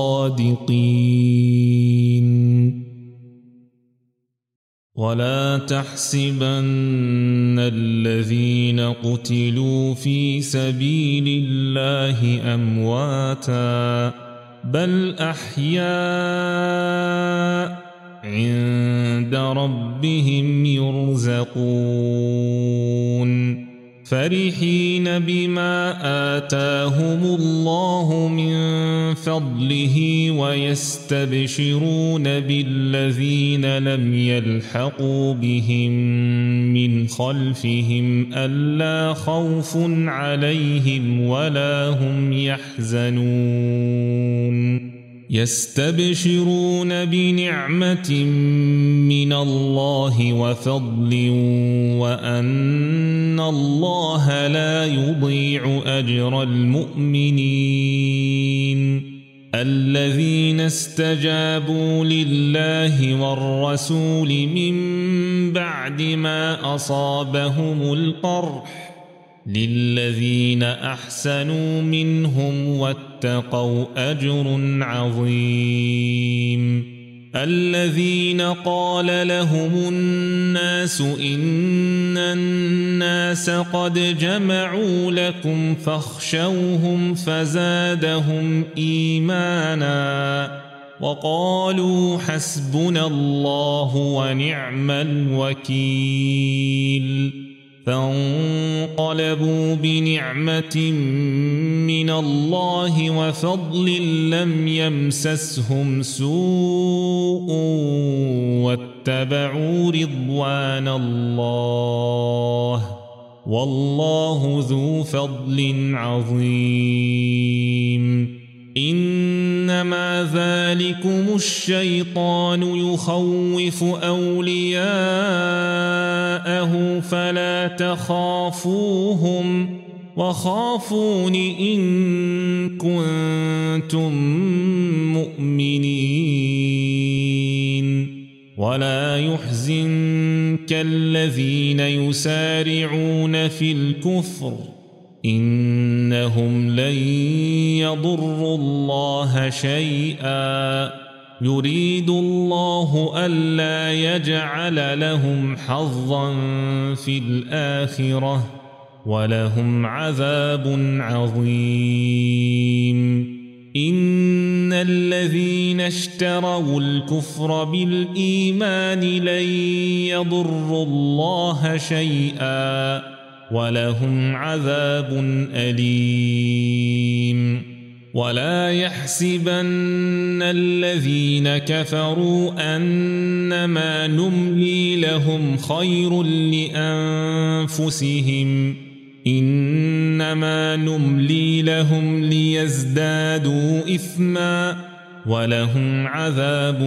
صادقين ولا تحسبن الذين قتلوا في سبيل الله أمواتا بل أحياء عند ربهم يرزقون فرحين بما آتاهم الله من فضله ويستبشرون بالذين لم يلحقوا بهم من خلفهم ألا خوف عليهم ولا هم يحزنون يستبشرون بنعمة من الله وفضل وأن الله لا يضيع أجر المؤمنين الذين استجابوا لله والرسول من بعد ما أصابهم القرح للذين أحسنوا منهم واتقوا أجر عظيم الذين قال لهم الناس إن الناس قد جمعوا لكم فاخشوهم فزادهم إيمانا وقالوا حسبنا الله ونعم الوكيل فانقلبوا بنعمة من الله وفضل لم يمسسهم سوء واتبعوا رضوان الله والله ذو فضل عظيم إنما ذلكم الشيطان يخوف أولياءه فلا تخافوهم وخافون إن كنتم مؤمنين ولا يحزنك الذين يسارعون في الكفر إنهم لن يضروا الله شيئا يريد الله ألا يجعل لهم حظا في الآخرة ولهم عذاب عظيم إن الذين اشتروا الكفر بالإيمان لن يضروا الله شيئا ولهم عذاب أليم ولا يحسبن الذين كفروا أنما نملي لهم خير لأنفسهم إنما نملي لهم ليزدادوا إثما ولهم عذاب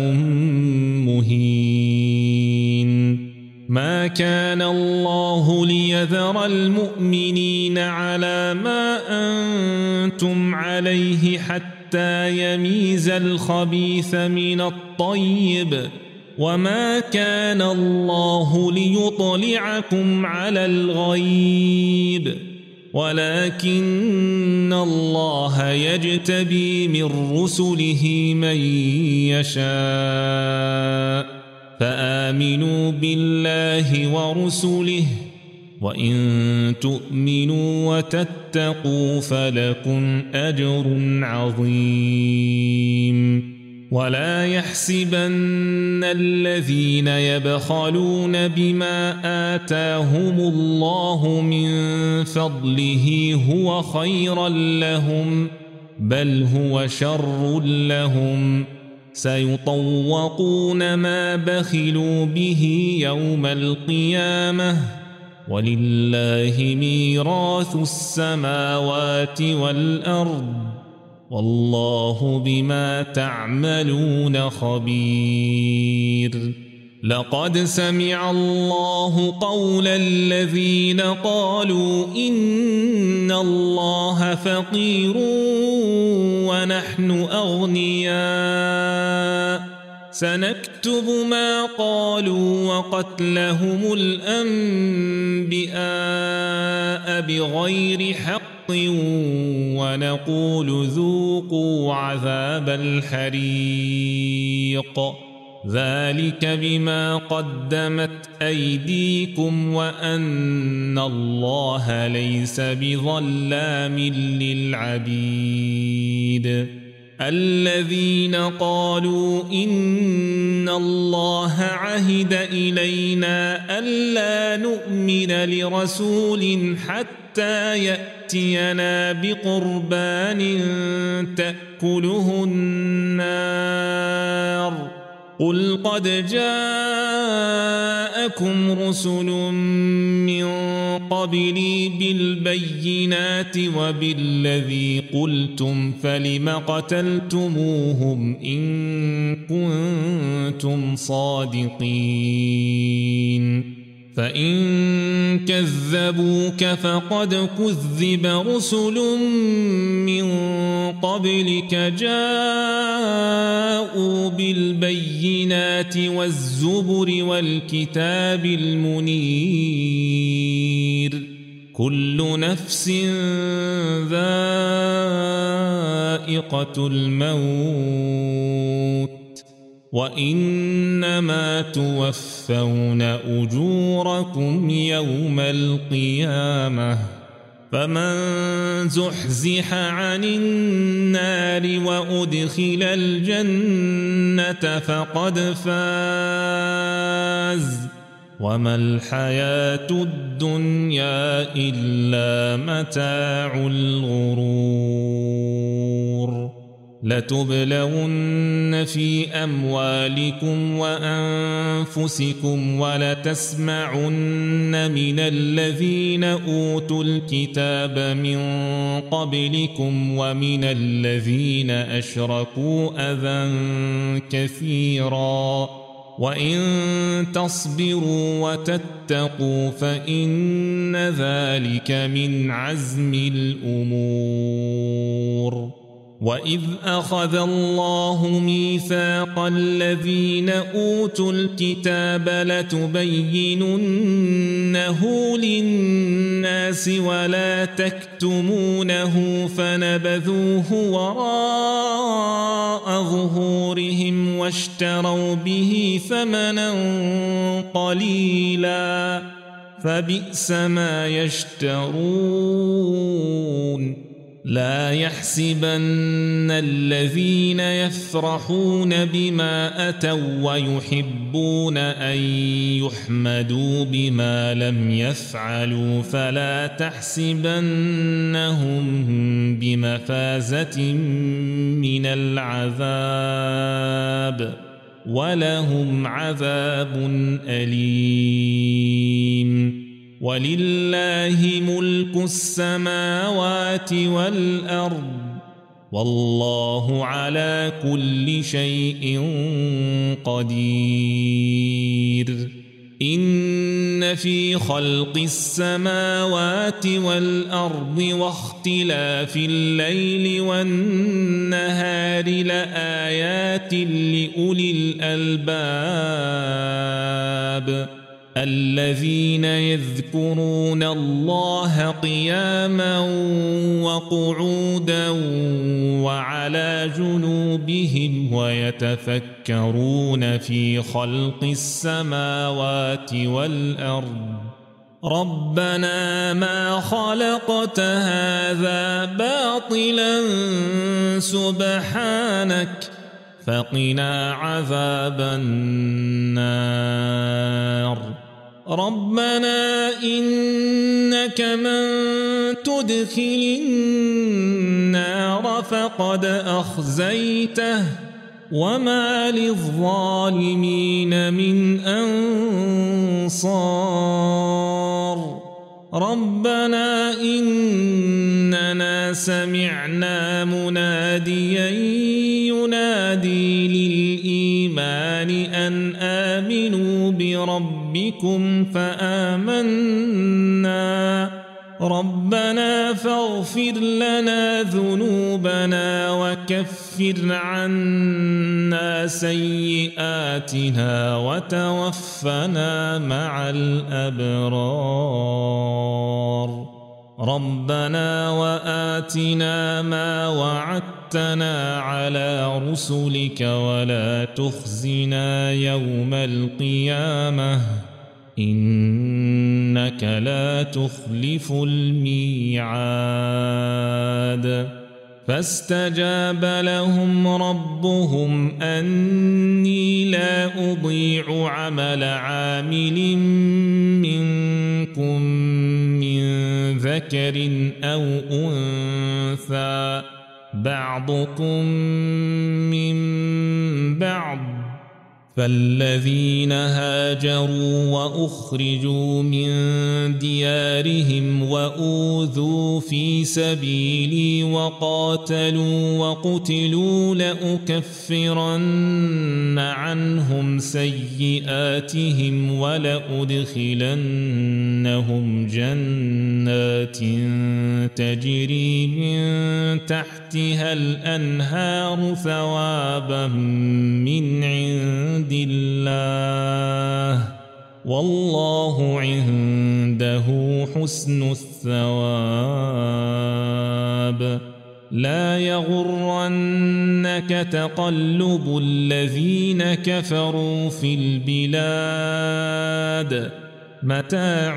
مهين ما كان الله ليذر المؤمنين على ما أنتم عليه حتى يميز الخبيث من الطيب وما كان الله ليطلعكم على الغيب ولكن الله يجتبي من رسله من يشاء فآمنوا بالله ورسله وإن تؤمنوا وتتقوا فلكم أجر عظيم ولا يحسبن الذين يبخلون بما آتاهم الله من فضله هو خيرا لهم بل هو شر لهم سيطوقون ما بخلوا به يوم القيامة ولله ميراث السماوات والأرض والله بما تعملون خبير لقد سمع الله قول الذين قالوا إن الله فقير ونحن أغنياء سنكتب ما قالوا وقتلهم الأنبياء بغير حق ونقول ذوقوا عذاب الحريق ذلك بما قدمت أيديكم وأن الله ليس بظلام للعبيد الذين قالوا إن الله عهد إلينا ألا نؤمن لرسول حتى يأتينا بقربان تأكله النار قل قد جاءكم رسل من قبلي بالبينات وبالذي قلتم فلم قتلتموهم إن كنتم صادقين فإن كذبوك فقد كذب رسل من قبلك جاءوا بالبينات والزبر والكتاب المنير كل نفس ذائقة الموت وإنما توفون أجوركم يوم القيامة فمن زحزح عن النار وأدخل الجنة فقد فاز وما الحياة الدنيا إلا متاع الغرور لتبلون في أموالكم وأنفسكم ولتسمعن من الذين أوتوا الكتاب من قبلكم ومن الذين أشركوا أذى كثيرا وإن تصبروا وتتقوا فإن ذلك من عزم الأمور وإذ أخذ الله ميثاق الذين أوتوا الكتاب لتبيننه للناس ولا تكتمونه فنبذوه وراء ظهورهم واشتروا به ثمنا قليلا فبئس ما يشترون لا يحسبن الذين يفرحون بما أتوا ويحبون أن يحمدوا بما لم يفعلوا فلا تحسبنهم بمفازة من العذاب ولهم عذاب أليم ولله ملك السماوات والأرض والله على كل شيء قدير إن في خلق السماوات والأرض واختلاف الليل والنهار لآيات لأولي الألباب الذين يذكرون الله قياما وقعودا وعلى جنوبهم ويتفكرون في خلق السماوات والأرض ربنا ما خلقت هذا باطلا سبحانك فقنا عذاب النار ربنا إنك من تدخل النار فقد أخزيته وما للظالمين من أنصار ربنا إننا سمعنا مناديا ينادي للإيمان أن آمنوا بربكم فآمنا ربنا فاغفر لنا ذنوبنا وكفر عنا سيئاتنا وتوفنا مع الأبرار ربنا وآتنا ما وعدتنا على رسلك ولا تخزنا يوم القيامة إنك لا تخلف الميعاد فاستجاب لهم ربهم أني لا أضيع عمل عامل منكم من ذكر أو أنثى بعضكم من بعض فالذين هاجروا وأخرجوا من ديارهم وأوذوا في سبيلي وقاتلوا وقتلوا لأكفرن عنهم سيئاتهم ولأدخلنهم جنات تجري من تحتها الأنهار ثوابا من عند الله والله عنده حسن الثواب لا يغرنك تقلب الذين كفروا في البلاد متاع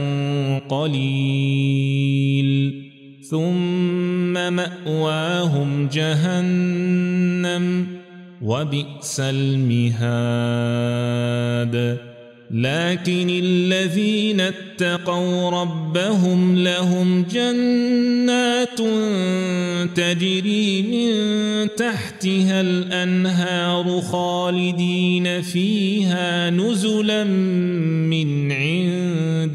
قليل ثم مأواهم جهنم وبئس المهاد لكن الذين اتقوا ربهم لهم جنات تجري من تحتها الأنهار خالدين فيها نزلا من عند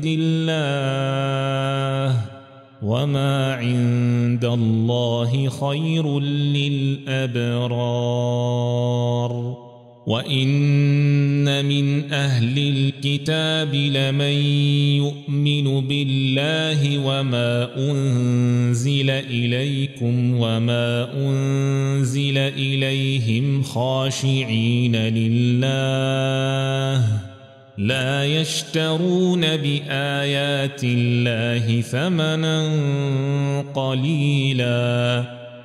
الله وما عند الله خير للأبرار وإن من أهل الكتاب لمن يؤمن بالله وما أنزل إليكم وما أنزل إليهم خاشعين لله لا يشترون بآيات الله ثمنا قليلا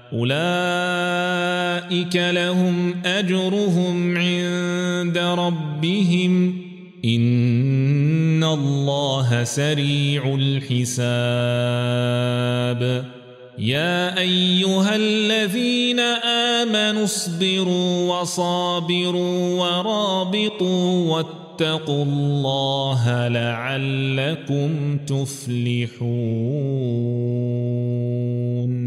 أولئك لهم أجرهم عند ربهم إن الله سريع الحساب يا أيها الذين آمنوا اصبروا وصابروا ورابطوا واتقوا الله لعلكم تفلحون